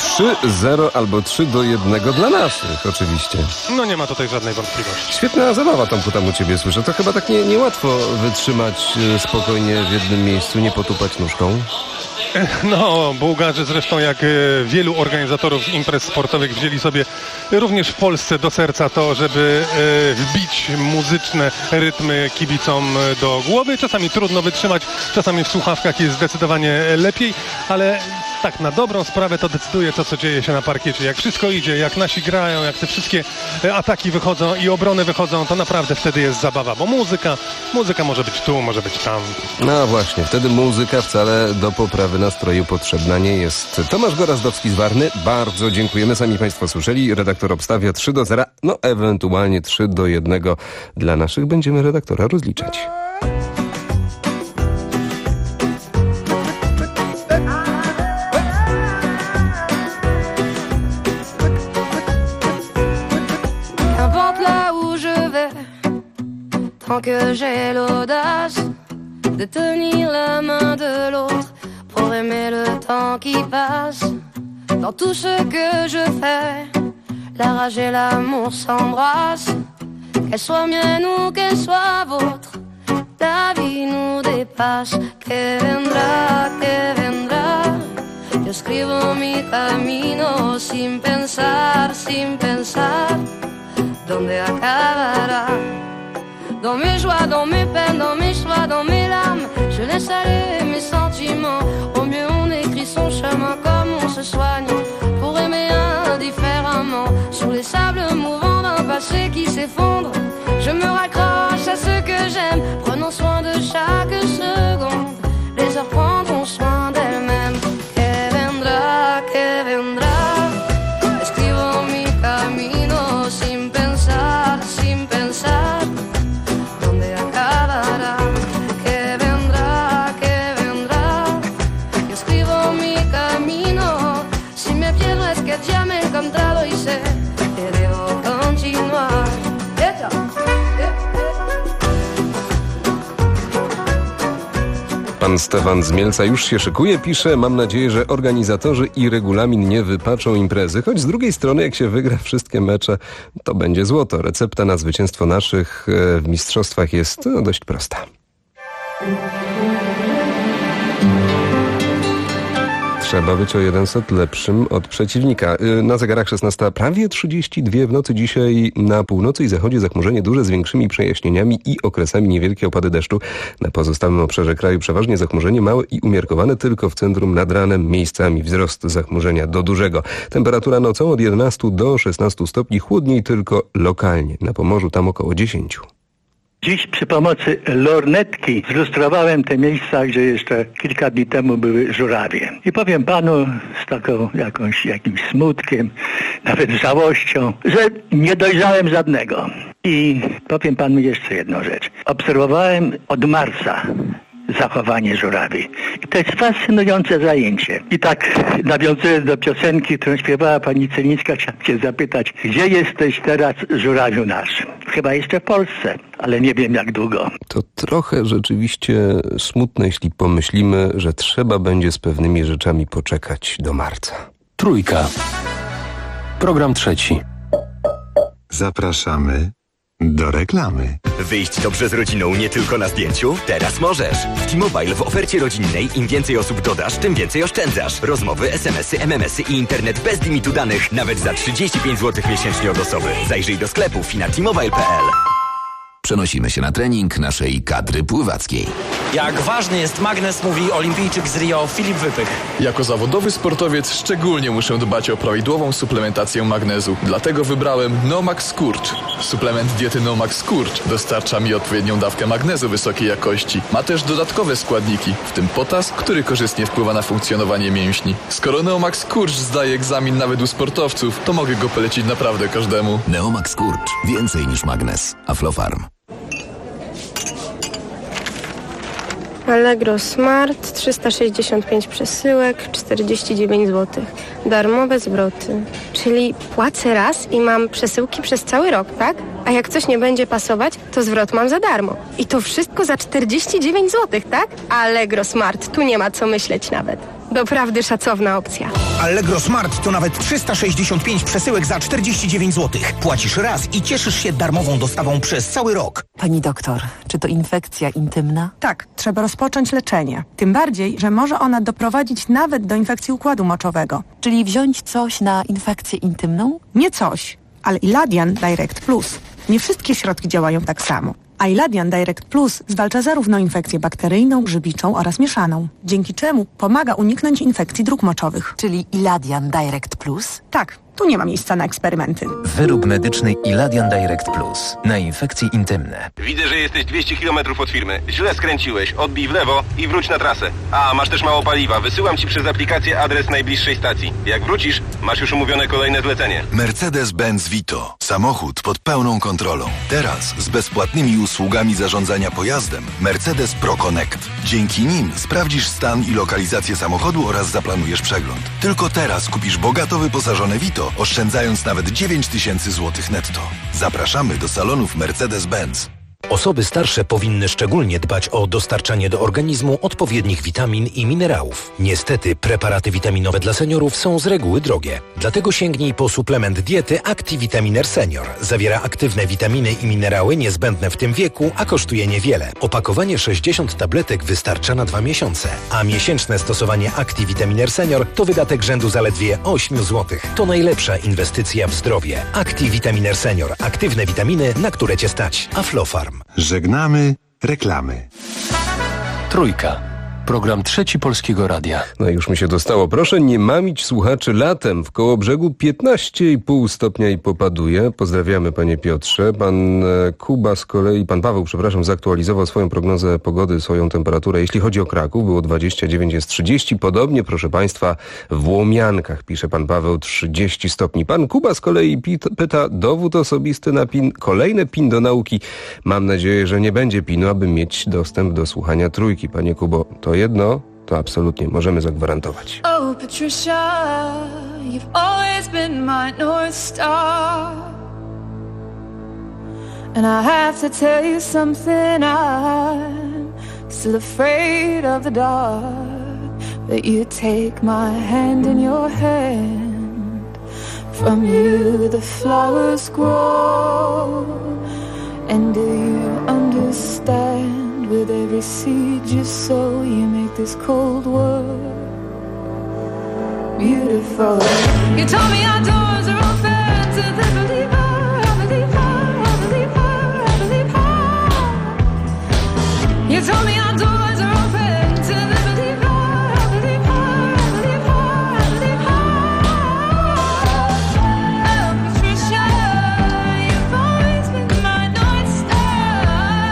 3-0 albo 3-1 dla naszych, oczywiście. No nie ma tutaj żadnej wątpliwości. Świetna zabawa, Tomku, tam u ciebie słyszę. To chyba tak niełatwo wytrzymać spokojnie w jednym miejscu, nie potupać nóżką. No, Bułgarzy zresztą jak wielu organizatorów imprez sportowych wzięli sobie również w Polsce do serca to, żeby wbić muzyczne rytmy kibicom do głowy. Czasami trudno wytrzymać, czasami w słuchawkach jest zdecydowanie lepiej, ale tak na dobrą sprawę to decyduje to, co dzieje się na parkiecie. Jak wszystko idzie, jak nasi grają, jak te wszystkie ataki wychodzą i obrony wychodzą, to naprawdę wtedy jest zabawa, bo muzyka może być tu, może być tam. No właśnie, wtedy muzyka wcale do poprawy nastroju potrzebna nie jest. Tomasz Gorazdowski z Warny, bardzo dziękujemy. Sami Państwo słyszeli, redaktor obstawia 3-0, no ewentualnie 3-1 dla naszych. Będziemy redaktora rozliczać. Tant que j'ai l'audace de tenir la main de l'autre pour aimer le temps qui passe. Dans tout ce que je fais, la rage et l'amour s'embrassent. Qu'elle soit mienne ou qu'elle soit vôtre, la vie nous dépasse. Que vendrá, yo escribo mi camino sin pensar, dónde acabará. Dans mes joies, dans mes peines, dans mes choix, dans mes larmes, je laisse aller mes sentiments. Au mieux on écrit son chemin comme on se soigne, pour aimer indifféremment. Sur les sables mouvants d'un passé qui s'effondre, je me raccroche à ce que j'aime, prenons soin de chaque seconde. Les heures prendront soin d'elles-mêmes. Que vendrá, escribo mi camino sin pensar, ya me he encontrado y sé que debo continuar. Pan Stefan z Mielca już się szykuje, pisze: mam nadzieję, że organizatorzy i regulamin nie wypaczą imprezy, choć z drugiej strony jak się wygra wszystkie mecze, to będzie złoto. Recepta na zwycięstwo naszych w mistrzostwach jest dość prosta. Trzeba być o 100 lepszym od przeciwnika. Na zegarach 16, prawie 32 w nocy. Dzisiaj na północy i zachodzie zachmurzenie duże z większymi przejaśnieniami i okresami niewielkie opady deszczu. Na pozostałym obszarze kraju przeważnie zachmurzenie małe i umiarkowane, tylko w centrum nad ranem miejscami wzrost zachmurzenia do dużego. Temperatura nocą od 11 do 16 stopni, chłodniej tylko lokalnie. Na Pomorzu tam około 10. Dziś przy pomocy lornetki zlustrowałem te miejsca, gdzie jeszcze kilka dni temu były żurawie. I powiem panu z taką jakimś smutkiem, nawet żałością, że nie dojrzałem żadnego. I powiem panu jeszcze jedną rzecz. Obserwowałem od marca zachowanie żurawi. I to jest fascynujące zajęcie. I tak nawiązując do piosenki, którą śpiewała pani Celińska, chciałem cię zapytać, gdzie jesteś teraz, żurawiu nasz? Chyba jeszcze w Polsce, ale nie wiem jak długo. To trochę rzeczywiście smutne, jeśli pomyślimy, że trzeba będzie z pewnymi rzeczami poczekać do marca. Trójka. Program trzeci. Zapraszamy do reklamy. Wyjść dobrze z rodziną nie tylko na zdjęciu? Teraz możesz. W T-Mobile w ofercie rodzinnej im więcej osób dodasz, tym więcej oszczędzasz. Rozmowy, SMS-y, MMS-y i internet bez limitu danych. Nawet za 35 zł miesięcznie od osoby. Zajrzyj do sklepów i na t-mobile.pl. Przenosimy się na trening naszej kadry pływackiej. Jak ważny jest magnes, mówi olimpijczyk z Rio Filip Wypych. Jako zawodowy sportowiec szczególnie muszę dbać o prawidłową suplementację magnezu. Dlatego wybrałem Nomax Skurcz. Suplement diety Nomax Skurcz dostarcza mi odpowiednią dawkę magnezu wysokiej jakości. Ma też dodatkowe składniki, w tym potas, który korzystnie wpływa na funkcjonowanie mięśni. Skoro Neomax Skurcz zdaje egzamin nawet u sportowców, to mogę go polecić naprawdę każdemu. Neomax Skurcz. Więcej niż magnes. Aflofarm. Allegro Smart, 365 przesyłek, 49 zł. Darmowe zwroty. Czyli płacę raz i mam przesyłki przez cały rok, tak? A jak coś nie będzie pasować, to zwrot mam za darmo. I to wszystko za 49 zł, tak? Allegro Smart, tu nie ma co myśleć nawet. Doprawdy szacowna opcja. Allegro Smart to nawet 365 przesyłek za 49 zł. Płacisz raz i cieszysz się darmową dostawą przez cały rok. Pani doktor, czy to infekcja intymna? Tak, trzeba rozpocząć leczenie. Tym bardziej, że może ona doprowadzić nawet do infekcji układu moczowego. Czyli wziąć coś na infekcję intymną? Nie coś, ale Iladian Direct Plus. Nie wszystkie środki działają tak samo. A Iladian Direct Plus zwalcza zarówno infekcję bakteryjną, grzybiczą oraz mieszaną, dzięki czemu pomaga uniknąć infekcji dróg moczowych. Czyli Iladian Direct Plus? Tak, tu nie ma miejsca na eksperymenty. Wyrób medyczny Iladian Direct Plus na infekcje intymne. Widzę, że jesteś 200 km od firmy. Źle skręciłeś. Odbij w lewo i wróć na trasę. A, masz też mało paliwa. Wysyłam ci przez aplikację adres najbliższej stacji. Jak wrócisz, masz już umówione kolejne zlecenie. Mercedes-Benz Vito. Samochód pod pełną kontrolą. Teraz z bezpłatnymi usługami zarządzania pojazdem Mercedes Pro Connect. Dzięki nim sprawdzisz stan i lokalizację samochodu oraz zaplanujesz przegląd. Tylko teraz kupisz bogato wyposażone Vito, oszczędzając nawet 9000 zł netto. Zapraszamy do salonów Mercedes-Benz. Osoby starsze powinny szczególnie dbać o dostarczanie do organizmu odpowiednich witamin i minerałów. Niestety preparaty witaminowe dla seniorów są z reguły drogie. Dlatego sięgnij po suplement diety ActiVitaminer Senior. Zawiera aktywne witaminy i minerały niezbędne w tym wieku, a kosztuje niewiele. Opakowanie 60 tabletek wystarcza na 2 miesiące, a miesięczne stosowanie ActiVitaminer Senior to wydatek rzędu zaledwie 8 zł. To najlepsza inwestycja w zdrowie. ActiVitaminer Senior. Aktywne witaminy, na które Cię stać. Aflofarm. Żegnamy reklamy. Trójka. Program Trzeci Polskiego Radia. No już mi się dostało. Proszę nie mamić słuchaczy latem. W Kołobrzegu 15,5 stopnia i popaduje. Pozdrawiamy panie Piotrze. Pan Kuba z kolei, pan Paweł, przepraszam, zaktualizował swoją prognozę pogody, swoją temperaturę. Jeśli chodzi o Kraków, było 29, jest 30. Podobnie, proszę państwa, w Łomiankach, pisze pan Paweł, 30 stopni. Pan Kuba z kolei pyta, dowód osobisty na PIN, kolejne PIN do nauki. Mam nadzieję, że nie będzie PIN-u, aby mieć dostęp do słuchania Trójki. Panie Kubo, to jedno, to absolutnie możemy zagwarantować. Oh, Patricia, you've always been my North Star. And I have to tell you something, I'm still afraid of the dark. That you take my hand in your hand. From you the flowers grow. And do you understand? With every seed you sow, you make this cold world beautiful. You told me our doors are open to the believer, I believer, I believer, I believer. You told me our doors are open to the believer, I believer, I believer, I believer. Oh, Patricia, you've always been my North Star.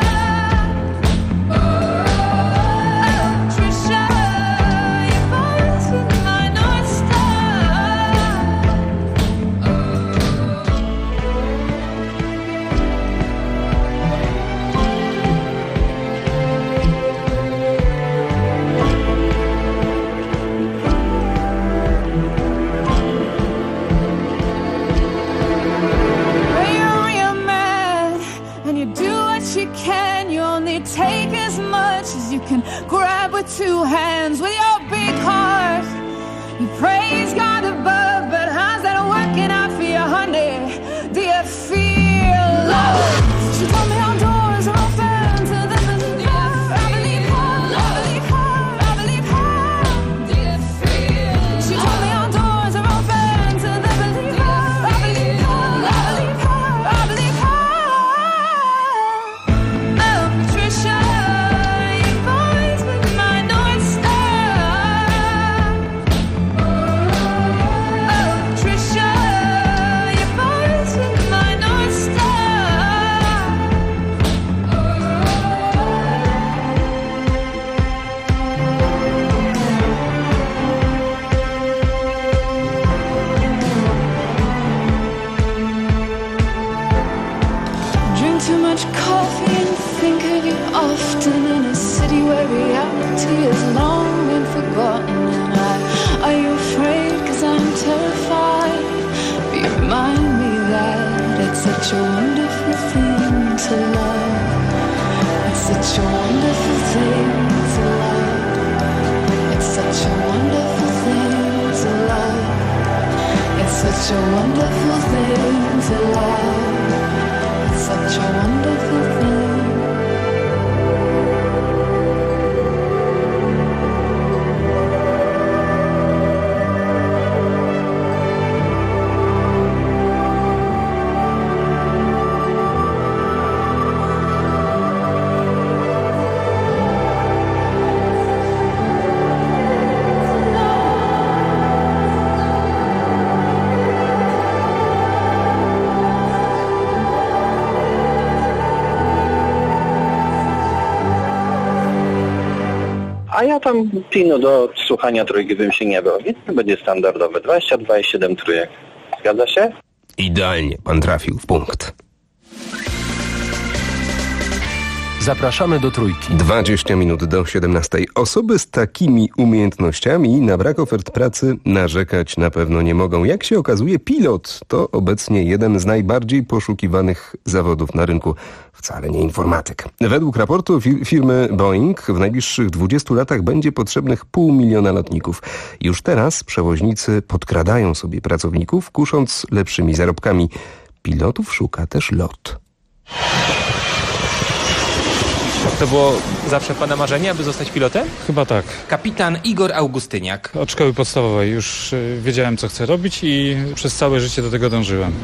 Take as much as you can grab with two hands. With your big heart, you praise God above, but how's that working out for you, honey? Do you feel love? She told me our doors are open to the believer. I believe her, I believe her, I believe her. Do you feel she told me our doors are open to the believer. I believe her, I believe her, I believe her. Patricia, you've always been my North Star. a wonderful thing to love. Such a wonderful thing. A ja tam pinu do słuchania trójki bym się nie bał. Więc to będzie standardowe 22,7 trójek. Zgadza się? Idealnie, pan trafił w punkt. Zapraszamy do Trójki. 20 minut do 17. Osoby z takimi umiejętnościami na brak ofert pracy narzekać na pewno nie mogą. Jak się okazuje, pilot to obecnie jeden z najbardziej poszukiwanych zawodów na rynku. Wcale nie informatyk. Według raportu firmy Boeing w najbliższych 20 latach będzie potrzebnych 500 000 lotników. Już teraz przewoźnicy podkradają sobie pracowników, kusząc lepszymi zarobkami. Pilotów szuka też LOT. To było zawsze pana marzenie, aby zostać pilotem? Chyba tak. Kapitan Igor Augustyniak. Od szkoły podstawowej już wiedziałem, co chcę robić i przez całe życie do tego dążyłem.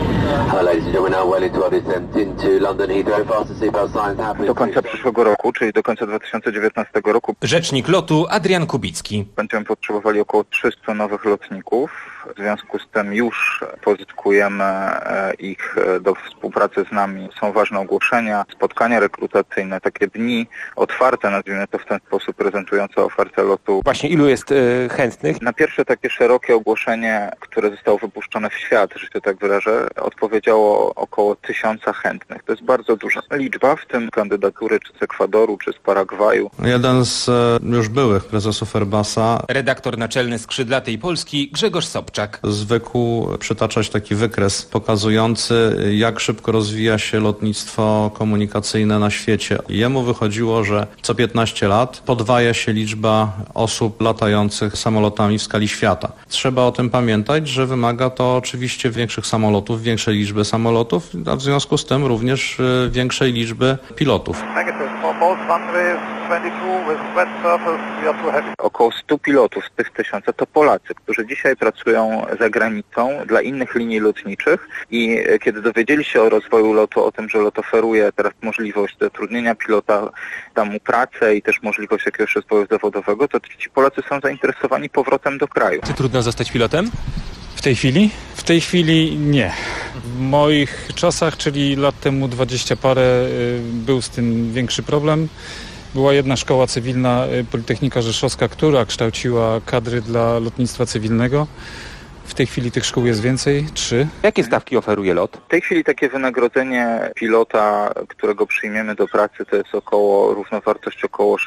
Do końca przyszłego roku, czyli do końca 2019 roku, Rzecznik lotu Adrian Kubicki. Będziemy potrzebowali około 300 nowych lotników. W związku z tym już pozyskujemy ich do współpracy z nami. Są ważne ogłoszenia, spotkania rekrutacyjne, takie dni otwarte, nazwijmy to w ten sposób, prezentujące ofertę lotu. Właśnie ilu jest chętnych? Na pierwsze takie szerokie ogłoszenie, które zostało wypuszczone w świat, że się tak wyrażę, odpowiedziało około 1000 chętnych. To jest bardzo duża liczba, w tym kandydatury czy z Ekwadoru, czy z Paragwaju. Jeden z już byłych prezesów Airbusa, redaktor naczelny Skrzydlatej Polski Grzegorz Sobczak. Zwykł przytaczać taki wykres pokazujący, jak szybko rozwija się lotnictwo komunikacyjne na świecie. Jemu wychodziło, że co 15 lat podwaja się liczba osób latających samolotami w skali świata. Trzeba o tym pamiętać, że wymaga to oczywiście większych samolotów, większej liczby samolotów, a w związku z tym również większej liczby pilotów. Około 100 pilotów z tych 1000 to Polacy, którzy dzisiaj pracują za granicą dla innych linii lotniczych i kiedy dowiedzieli się o rozwoju lotu, o tym, że lot oferuje teraz możliwość zatrudnienia pilota, tam mu pracę i też możliwość jakiegoś rozwoju zawodowego, to ci Polacy są zainteresowani powrotem do kraju. Czy trudno zostać pilotem? W tej chwili? W tej chwili nie. W moich czasach, czyli lat temu 20 parę, był z tym większy problem. Była jedna szkoła cywilna, Politechnika Rzeszowska, która kształciła kadry dla lotnictwa cywilnego. W tej chwili tych szkół jest więcej, 3. Jakie stawki oferuje LOT? W tej chwili takie wynagrodzenie pilota, którego przyjmiemy do pracy, to jest równowartość około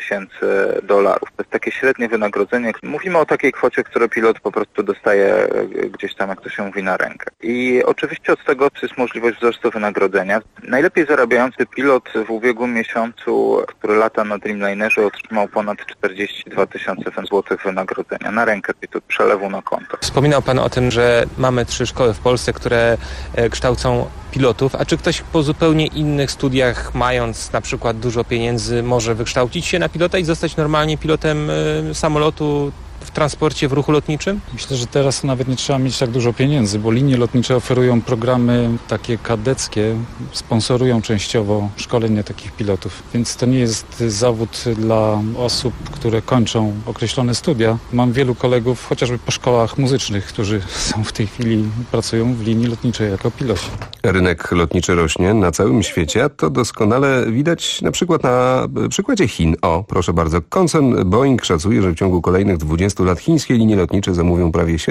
$6000. To jest takie średnie wynagrodzenie. Mówimy o takiej kwocie, którą pilot po prostu dostaje gdzieś tam, jak to się mówi, na rękę. I oczywiście od tego jest możliwość wzrostu wynagrodzenia. Najlepiej zarabiający pilot w ubiegłym miesiącu, który lata na Dreamlinerze, otrzymał ponad 42 000 złotych wynagrodzenia na rękę, czyli to przelewu na konto. Wspominał pan o tym, że mamy 3 szkoły w Polsce, które kształcą pilotów, a czy ktoś po zupełnie innych studiach, mając na przykład dużo pieniędzy, może wykształcić się na pilota i zostać normalnie pilotem samolotu w transporcie, w ruchu lotniczym? Myślę, że teraz nawet nie trzeba mieć tak dużo pieniędzy, bo linie lotnicze oferują programy takie kadeckie, sponsorują częściowo szkolenie takich pilotów, więc to nie jest zawód dla osób, które kończą określone studia. Mam wielu kolegów, chociażby po szkołach muzycznych, którzy są w tej chwili, pracują w linii lotniczej jako piloci. Rynek lotniczy rośnie na całym świecie, a to doskonale widać na przykład na przykładzie Chin. O, proszę bardzo, koncern Boeing szacuje, że w ciągu kolejnych 20 lat chińskie linie lotnicze zamówią prawie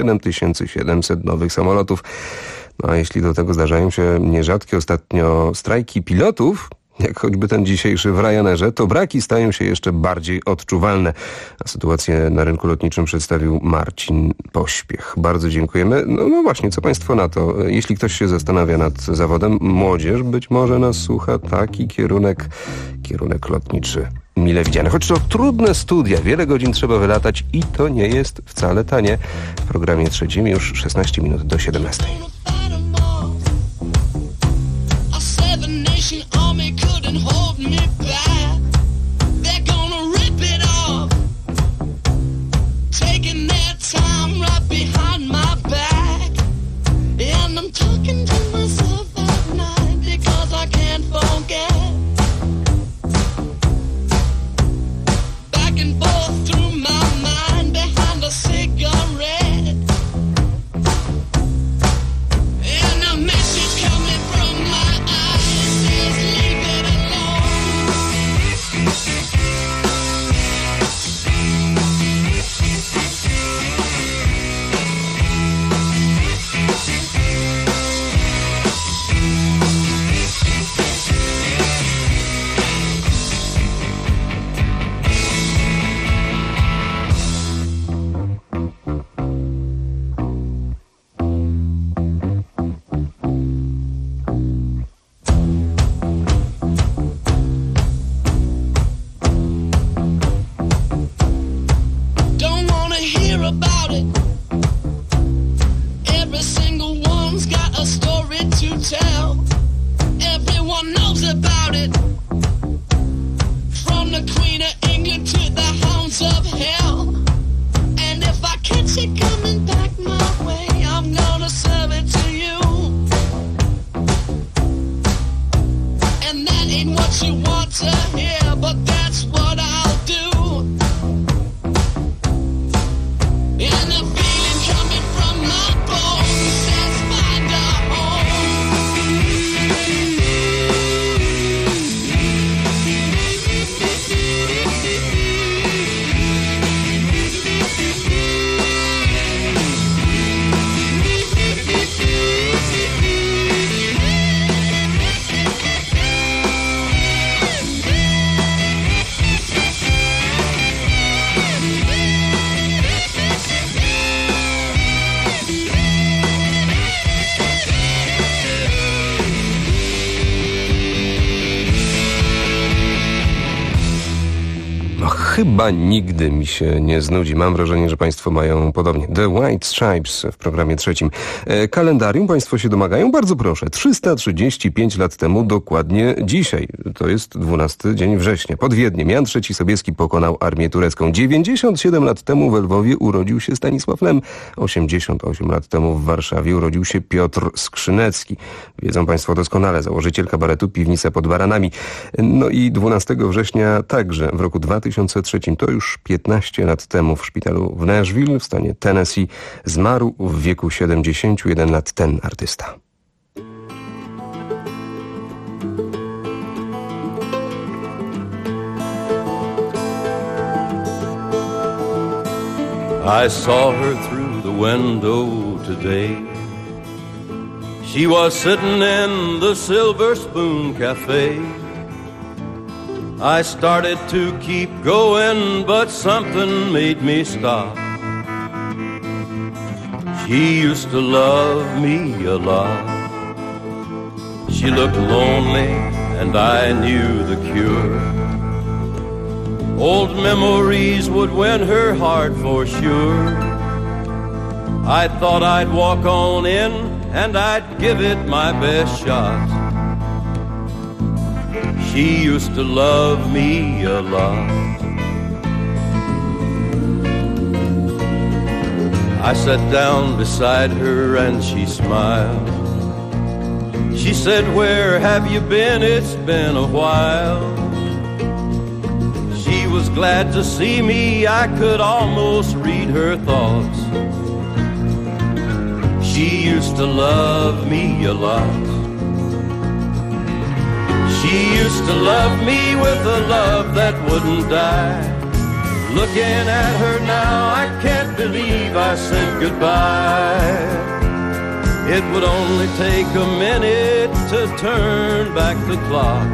7700 nowych samolotów. No a jeśli do tego zdarzają się nierzadkie ostatnio strajki pilotów, jak choćby ten dzisiejszy w Ryanerze, to braki stają się jeszcze bardziej odczuwalne. A sytuację na rynku lotniczym przedstawił Marcin Pośpiech. Bardzo dziękujemy. No właśnie, co państwo na to? Jeśli ktoś się zastanawia nad zawodem, młodzież być może nas słucha, taki kierunek lotniczy mile widziane. Choć to trudne studia, wiele godzin trzeba wylatać i to nie jest wcale tanie. W programie trzecim już 16 minut do 17. Chyba nigdy mi się nie znudzi. Mam wrażenie, że Państwo mają podobnie. The White Stripes w programie trzecim. Kalendarium Państwo się domagają? Bardzo proszę. 335 lat temu, dokładnie dzisiaj, to jest 12 dzień września, pod Wiedniem Jan III Sobieski pokonał armię turecką. 97 lat temu w Lwowie urodził się Stanisław Lem. 88 lat temu w Warszawie urodził się Piotr Skrzynecki. Wiedzą Państwo doskonale, założyciel kabaretu Piwnica pod Baranami. No i 12 września także w roku 2003, to już 15 lat temu w szpitalu w Nashville w stanie Tennessee zmarł w wieku 71 lat ten artysta. I saw her through the window today. She was sitting in the Silver Spoon Cafe. I started to keep going, but something made me stop. She used to love me a lot. She looked lonely, and I knew the cure. Old memories would win her heart for sure. I thought I'd walk on in, and I'd give it my best shot. She used to love me a lot. I sat down beside her and she smiled. She said, "Where have you been? It's been a while." She was glad to see me. I could almost read her thoughts. She used to love me a lot. She used to love me with a love that wouldn't die. Looking at her now, I can't believe I said goodbye. It would only take a minute to turn back the clock.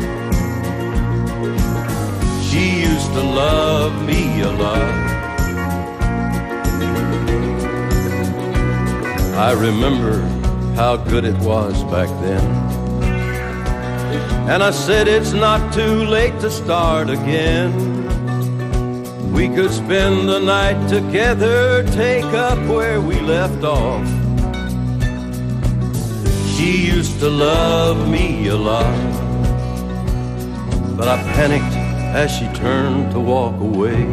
She used to love me a lot. I remember how good it was back then. And I said it's not too late to start again. We could spend the night together, take up where we left off. She used to love me a lot, but I panicked as she turned to walk away.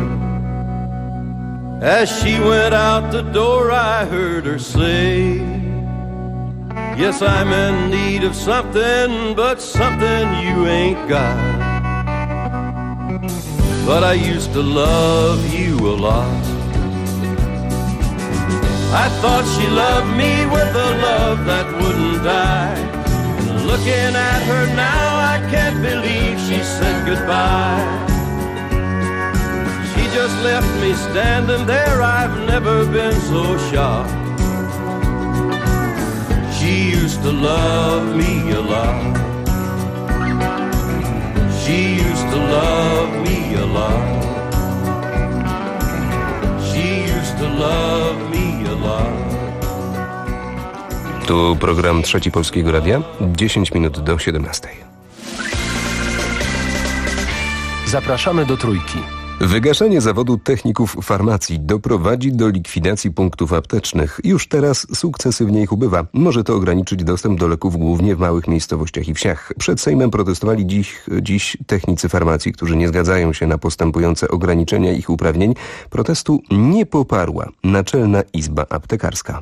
As she went out the door, I heard her say, yes, I'm in need of something, but something you ain't got. But I used to love you a lot. I thought she loved me with a love that wouldn't die. And looking at her now, I can't believe she said goodbye. She just left me standing there, I've never been so shocked. She used to love me a lot. She used to love me a lot. She used to love me a lot. Tu program Trzeci Polskiego Radia, 10 minut do 17. Zapraszamy do Trójki. Wygaszenie zawodu techników farmacji doprowadzi do likwidacji punktów aptecznych. Już teraz sukcesywnie ich ubywa. Może to ograniczyć dostęp do leków głównie w małych miejscowościach i wsiach. Przed Sejmem protestowali dziś technicy farmacji, którzy nie zgadzają się na postępujące ograniczenia ich uprawnień. Protestu nie poparła Naczelna Izba Aptekarska.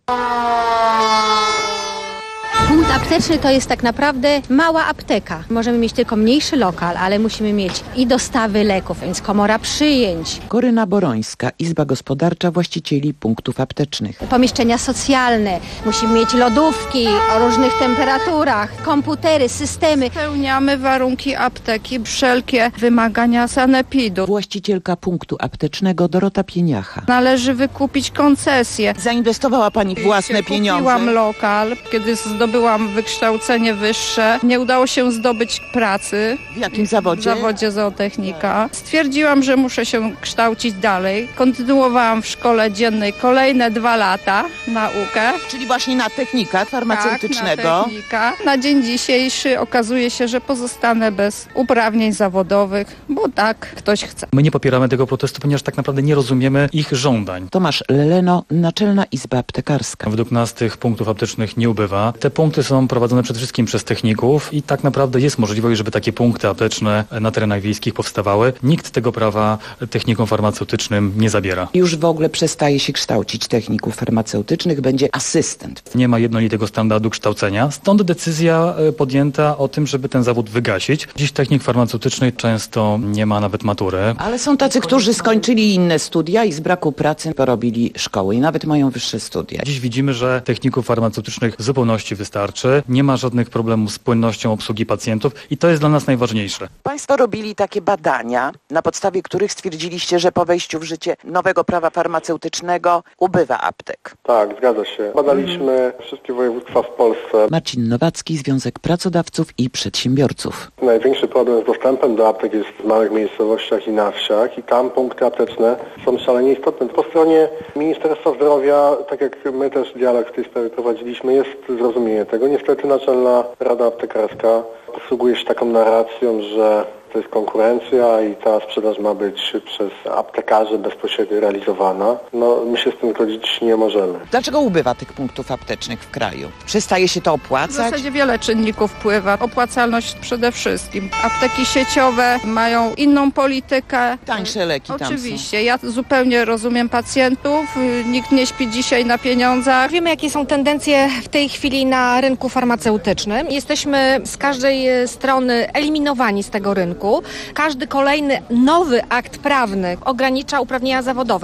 Punkt apteczny to jest tak naprawdę mała apteka. Możemy mieć tylko mniejszy lokal, ale musimy mieć i dostawy leków, więc komora przyjęć. Koryna Borońska, Izba Gospodarcza Właścicieli Punktów Aptecznych. Pomieszczenia socjalne, musimy mieć lodówki o różnych temperaturach, komputery, systemy. Spełniamy warunki apteki, wszelkie wymagania sanepidu. Właścicielka punktu aptecznego Dorota Pieniacha. Należy wykupić koncesję. Zainwestowała Pani własne pieniądze? Kupiłam lokal, kiedy zdobyłam wykształcenie wyższe. Nie udało się zdobyć pracy. W jakim zawodzie? W zawodzie zootechnika. Stwierdziłam, że muszę się kształcić dalej. Kontynuowałam w szkole dziennej kolejne 2 lata naukę. Czyli właśnie na technika farmaceutycznego. Tak, na technika. Na dzień dzisiejszy okazuje się, że pozostanę bez uprawnień zawodowych, bo tak ktoś chce. My nie popieramy tego protestu, ponieważ tak naprawdę nie rozumiemy ich żądań. Tomasz Leleno, Naczelna Izba Aptekarska. Według nas tych punktów aptecznych nie ubywa. Te punkty są prowadzone przede wszystkim przez techników i tak naprawdę jest możliwość, żeby takie punkty apteczne na terenach wiejskich powstawały. Nikt tego prawa technikom farmaceutycznym nie zabiera. Już w ogóle przestaje się kształcić techników farmaceutycznych, będzie asystent. Nie ma jednolitego standardu kształcenia, stąd decyzja podjęta o tym, żeby ten zawód wygasić. Dziś technik farmaceutyczny często nie ma nawet matury. Ale są tacy, którzy skończyli inne studia i z braku pracy porobili szkoły i nawet mają wyższe studia. Dziś widzimy, że techników farmaceutycznych w zupełności wystarczy. Nie ma żadnych problemów z płynnością obsługi pacjentów i to jest dla nas najważniejsze. Państwo robili takie badania, na podstawie których stwierdziliście, że po wejściu w życie nowego prawa farmaceutycznego ubywa aptek. Tak, zgadza się. Badaliśmy wszystkie województwa w Polsce. Marcin Nowacki, Związek Pracodawców i Przedsiębiorców. Największy problem z dostępem do aptek jest w małych miejscowościach i na wsiach i tam punkty apteczne są szalenie istotne. Po stronie Ministerstwa Zdrowia, tak jak my też dialog w tej sprawie prowadziliśmy, jest zrozumienie tego. Niestety Naczelna Rada Aptekarska posługuje się taką narracją, że to jest konkurencja i ta sprzedaż ma być przez aptekarzy bezpośrednio realizowana. No, my się z tym zgodzić nie możemy. Dlaczego ubywa tych punktów aptecznych w kraju? Przestaje się to opłacać? W zasadzie wiele czynników wpływa. Opłacalność przede wszystkim. Apteki sieciowe mają inną politykę. Tańsze leki tam są. Oczywiście. Ja zupełnie rozumiem pacjentów. Nikt nie śpi dzisiaj na pieniądzach. Wiemy, jakie są tendencje w tej chwili na rynku farmaceutycznym. Jesteśmy z każdej strony eliminowani z tego rynku. Każdy kolejny nowy akt prawny ogranicza uprawnienia zawodowe.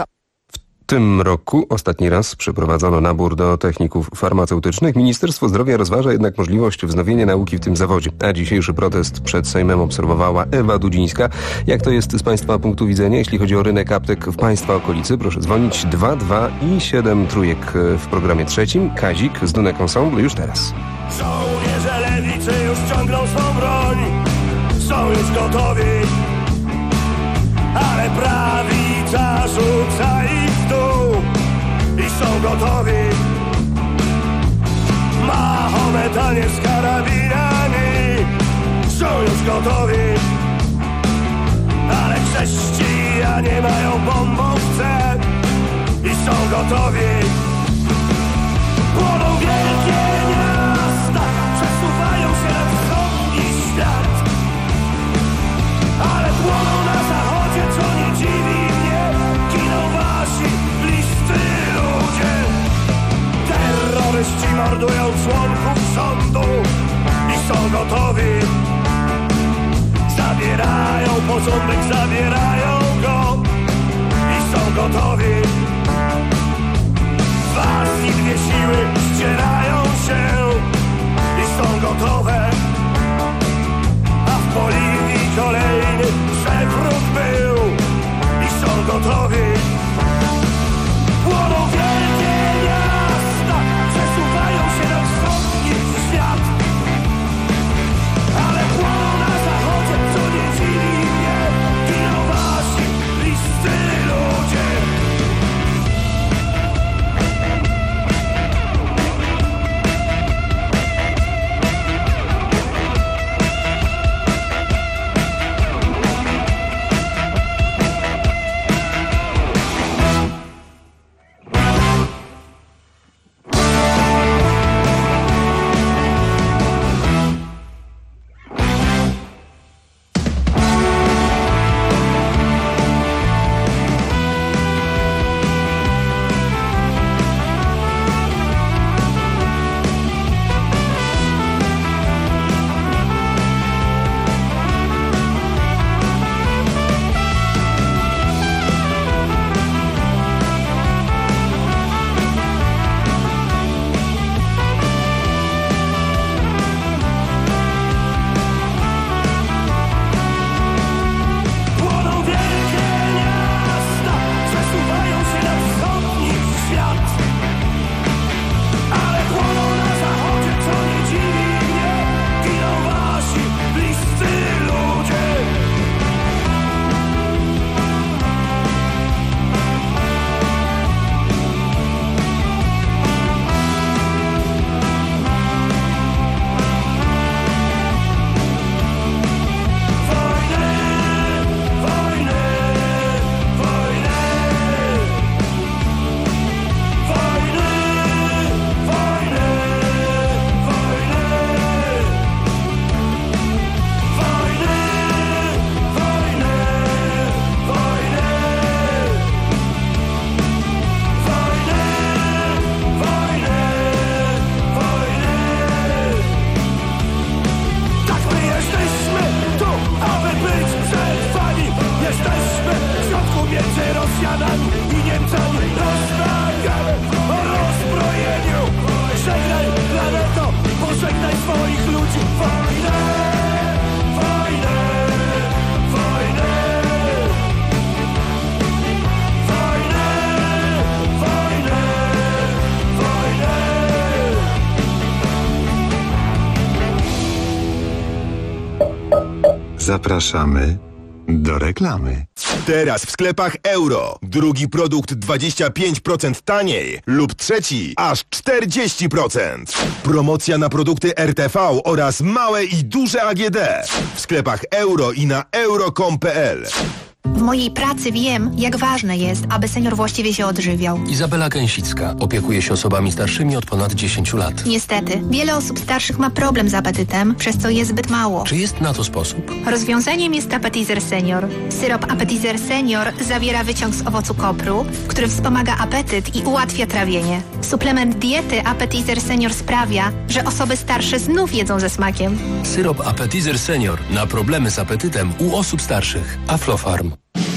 W tym roku ostatni raz przeprowadzono nabór do techników farmaceutycznych. Ministerstwo Zdrowia rozważa jednak możliwość wznowienia nauki w tym zawodzie. A dzisiejszy protest przed Sejmem obserwowała Ewa Dudzińska. Jak to jest z Państwa punktu widzenia, jeśli chodzi o rynek aptek w Państwa okolicy? Proszę dzwonić 22 i 7 trójek w programie trzecim. Kazik z Dunek Ensemble już teraz. Żołnierze lewicy już ciągną swą broń. Są już gotowi, ale prawica rzuca ich w dół i są gotowi. Mahometanie z karabinami gotowi, ale chrześcijanie mają bombowce i są gotowi. Płoną wielkie miasta, przesuwają się na wschodni świat, ale płoną na zachodzie, co nie dziwi mnie. Giną wasi bliscy ludzie. Terroryści mordują członków sądu i są gotowi. Zabierają porządek, zabierają go i są gotowi. Dwa z nich dwie siły ścierają się i są gotowe. A w Boliwii kolejny przewrót był i są gotowi. Płoną wielkie miasta, przesuwają się na wschodni świat, ale płoną na zachodzie, co nie dziwi mnie. Giną wasi bliscy ludzie. Zapraszamy do reklamy. Teraz w sklepach Euro. Drugi produkt 25% taniej lub trzeci aż 40%. Promocja na produkty RTV oraz małe i duże AGD. W sklepach Euro i na euro.com.pl. W mojej pracy wiem, jak ważne jest, aby senior właściwie się odżywiał. Izabela Gęsicka opiekuje się osobami starszymi od ponad 10 lat. Niestety, wiele osób starszych ma problem z apetytem, przez co je zbyt mało. Czy jest na to sposób? Rozwiązaniem jest Appetizer Senior. Syrop Appetizer Senior zawiera wyciąg z owocu kopru, który wspomaga apetyt i ułatwia trawienie. Suplement diety Appetizer Senior sprawia, że osoby starsze znów jedzą ze smakiem. Syrop Appetizer Senior na problemy z apetytem u osób starszych. Aflofarm.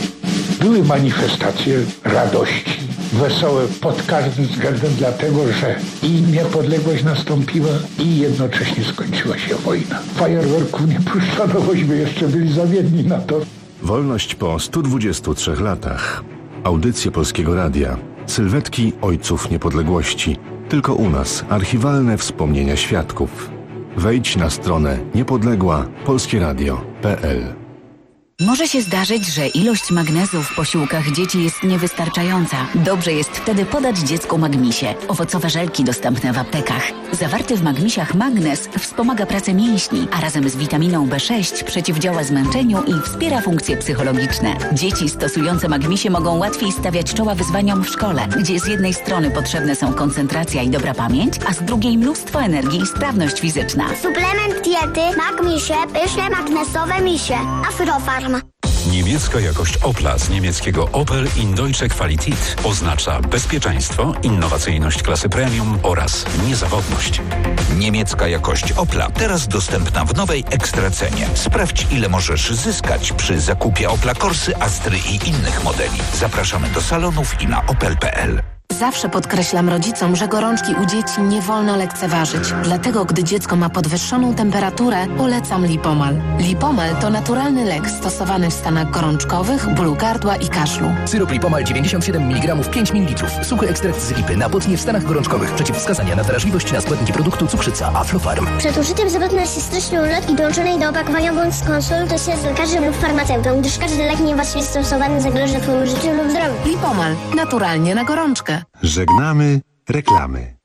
Były manifestacje radości, wesołe pod każdym względem, dlatego że i niepodległość nastąpiła i jednocześnie skończyła się wojna. Fajerwerków nie puszczano, bośmy jeszcze byli zawiedni na to. Wolność po 123 latach. Audycje Polskiego Radia. Sylwetki ojców niepodległości. Tylko u nas archiwalne wspomnienia świadków. Wejdź na stronę niepodległa polskieradio.pl. Może się zdarzyć, że ilość magnezu w posiłkach dzieci jest niewystarczająca. Dobrze jest wtedy podać dziecku Magmisie. Owocowe żelki dostępne w aptekach. Zawarty w Magmisiach magnez wspomaga pracę mięśni, a razem z witaminą B6 przeciwdziała zmęczeniu i wspiera funkcje psychologiczne. Dzieci stosujące Magmisie mogą łatwiej stawiać czoła wyzwaniom w szkole, gdzie z jednej strony potrzebne są koncentracja i dobra pamięć, a z drugiej mnóstwo energii i sprawność fizyczna. Suplement diety Magmisie, pyszne magnesowe misie. Afrofarm. Niemiecka jakość Opla z niemieckiego Opel in Deutsche Qualität oznacza bezpieczeństwo, innowacyjność klasy premium oraz niezawodność. Niemiecka jakość Opla teraz dostępna w nowej ekstracenie. Sprawdź, ile możesz zyskać przy zakupie Opla Corsy, Astry i innych modeli. Zapraszamy do salonów i na opel.pl. Zawsze podkreślam rodzicom, że gorączki u dzieci nie wolno lekceważyć. Dlatego, gdy dziecko ma podwyższoną temperaturę, polecam Lipomal. Lipomal to naturalny lek stosowany w stanach gorączkowych, bólu gardła i kaszlu. Syrop Lipomal 97 mg 5 ml. Suchy ekstrakt z lipy na potnie w stanach gorączkowych. Przeciwwskazania na wrażliwość na składniki produktu cukrzyca. Aflofarm. Przed użyciem zapewne się styczny ulotki dołączonej do opakowania bądź skonsultuj się z lekarzem lub farmaceutą, gdyż każdy lek niewłaściwie stosowany zagroży Twojemu życiu lub zdrowiu. Lipomal. Naturalnie na gorączkę. Żegnamy reklamy.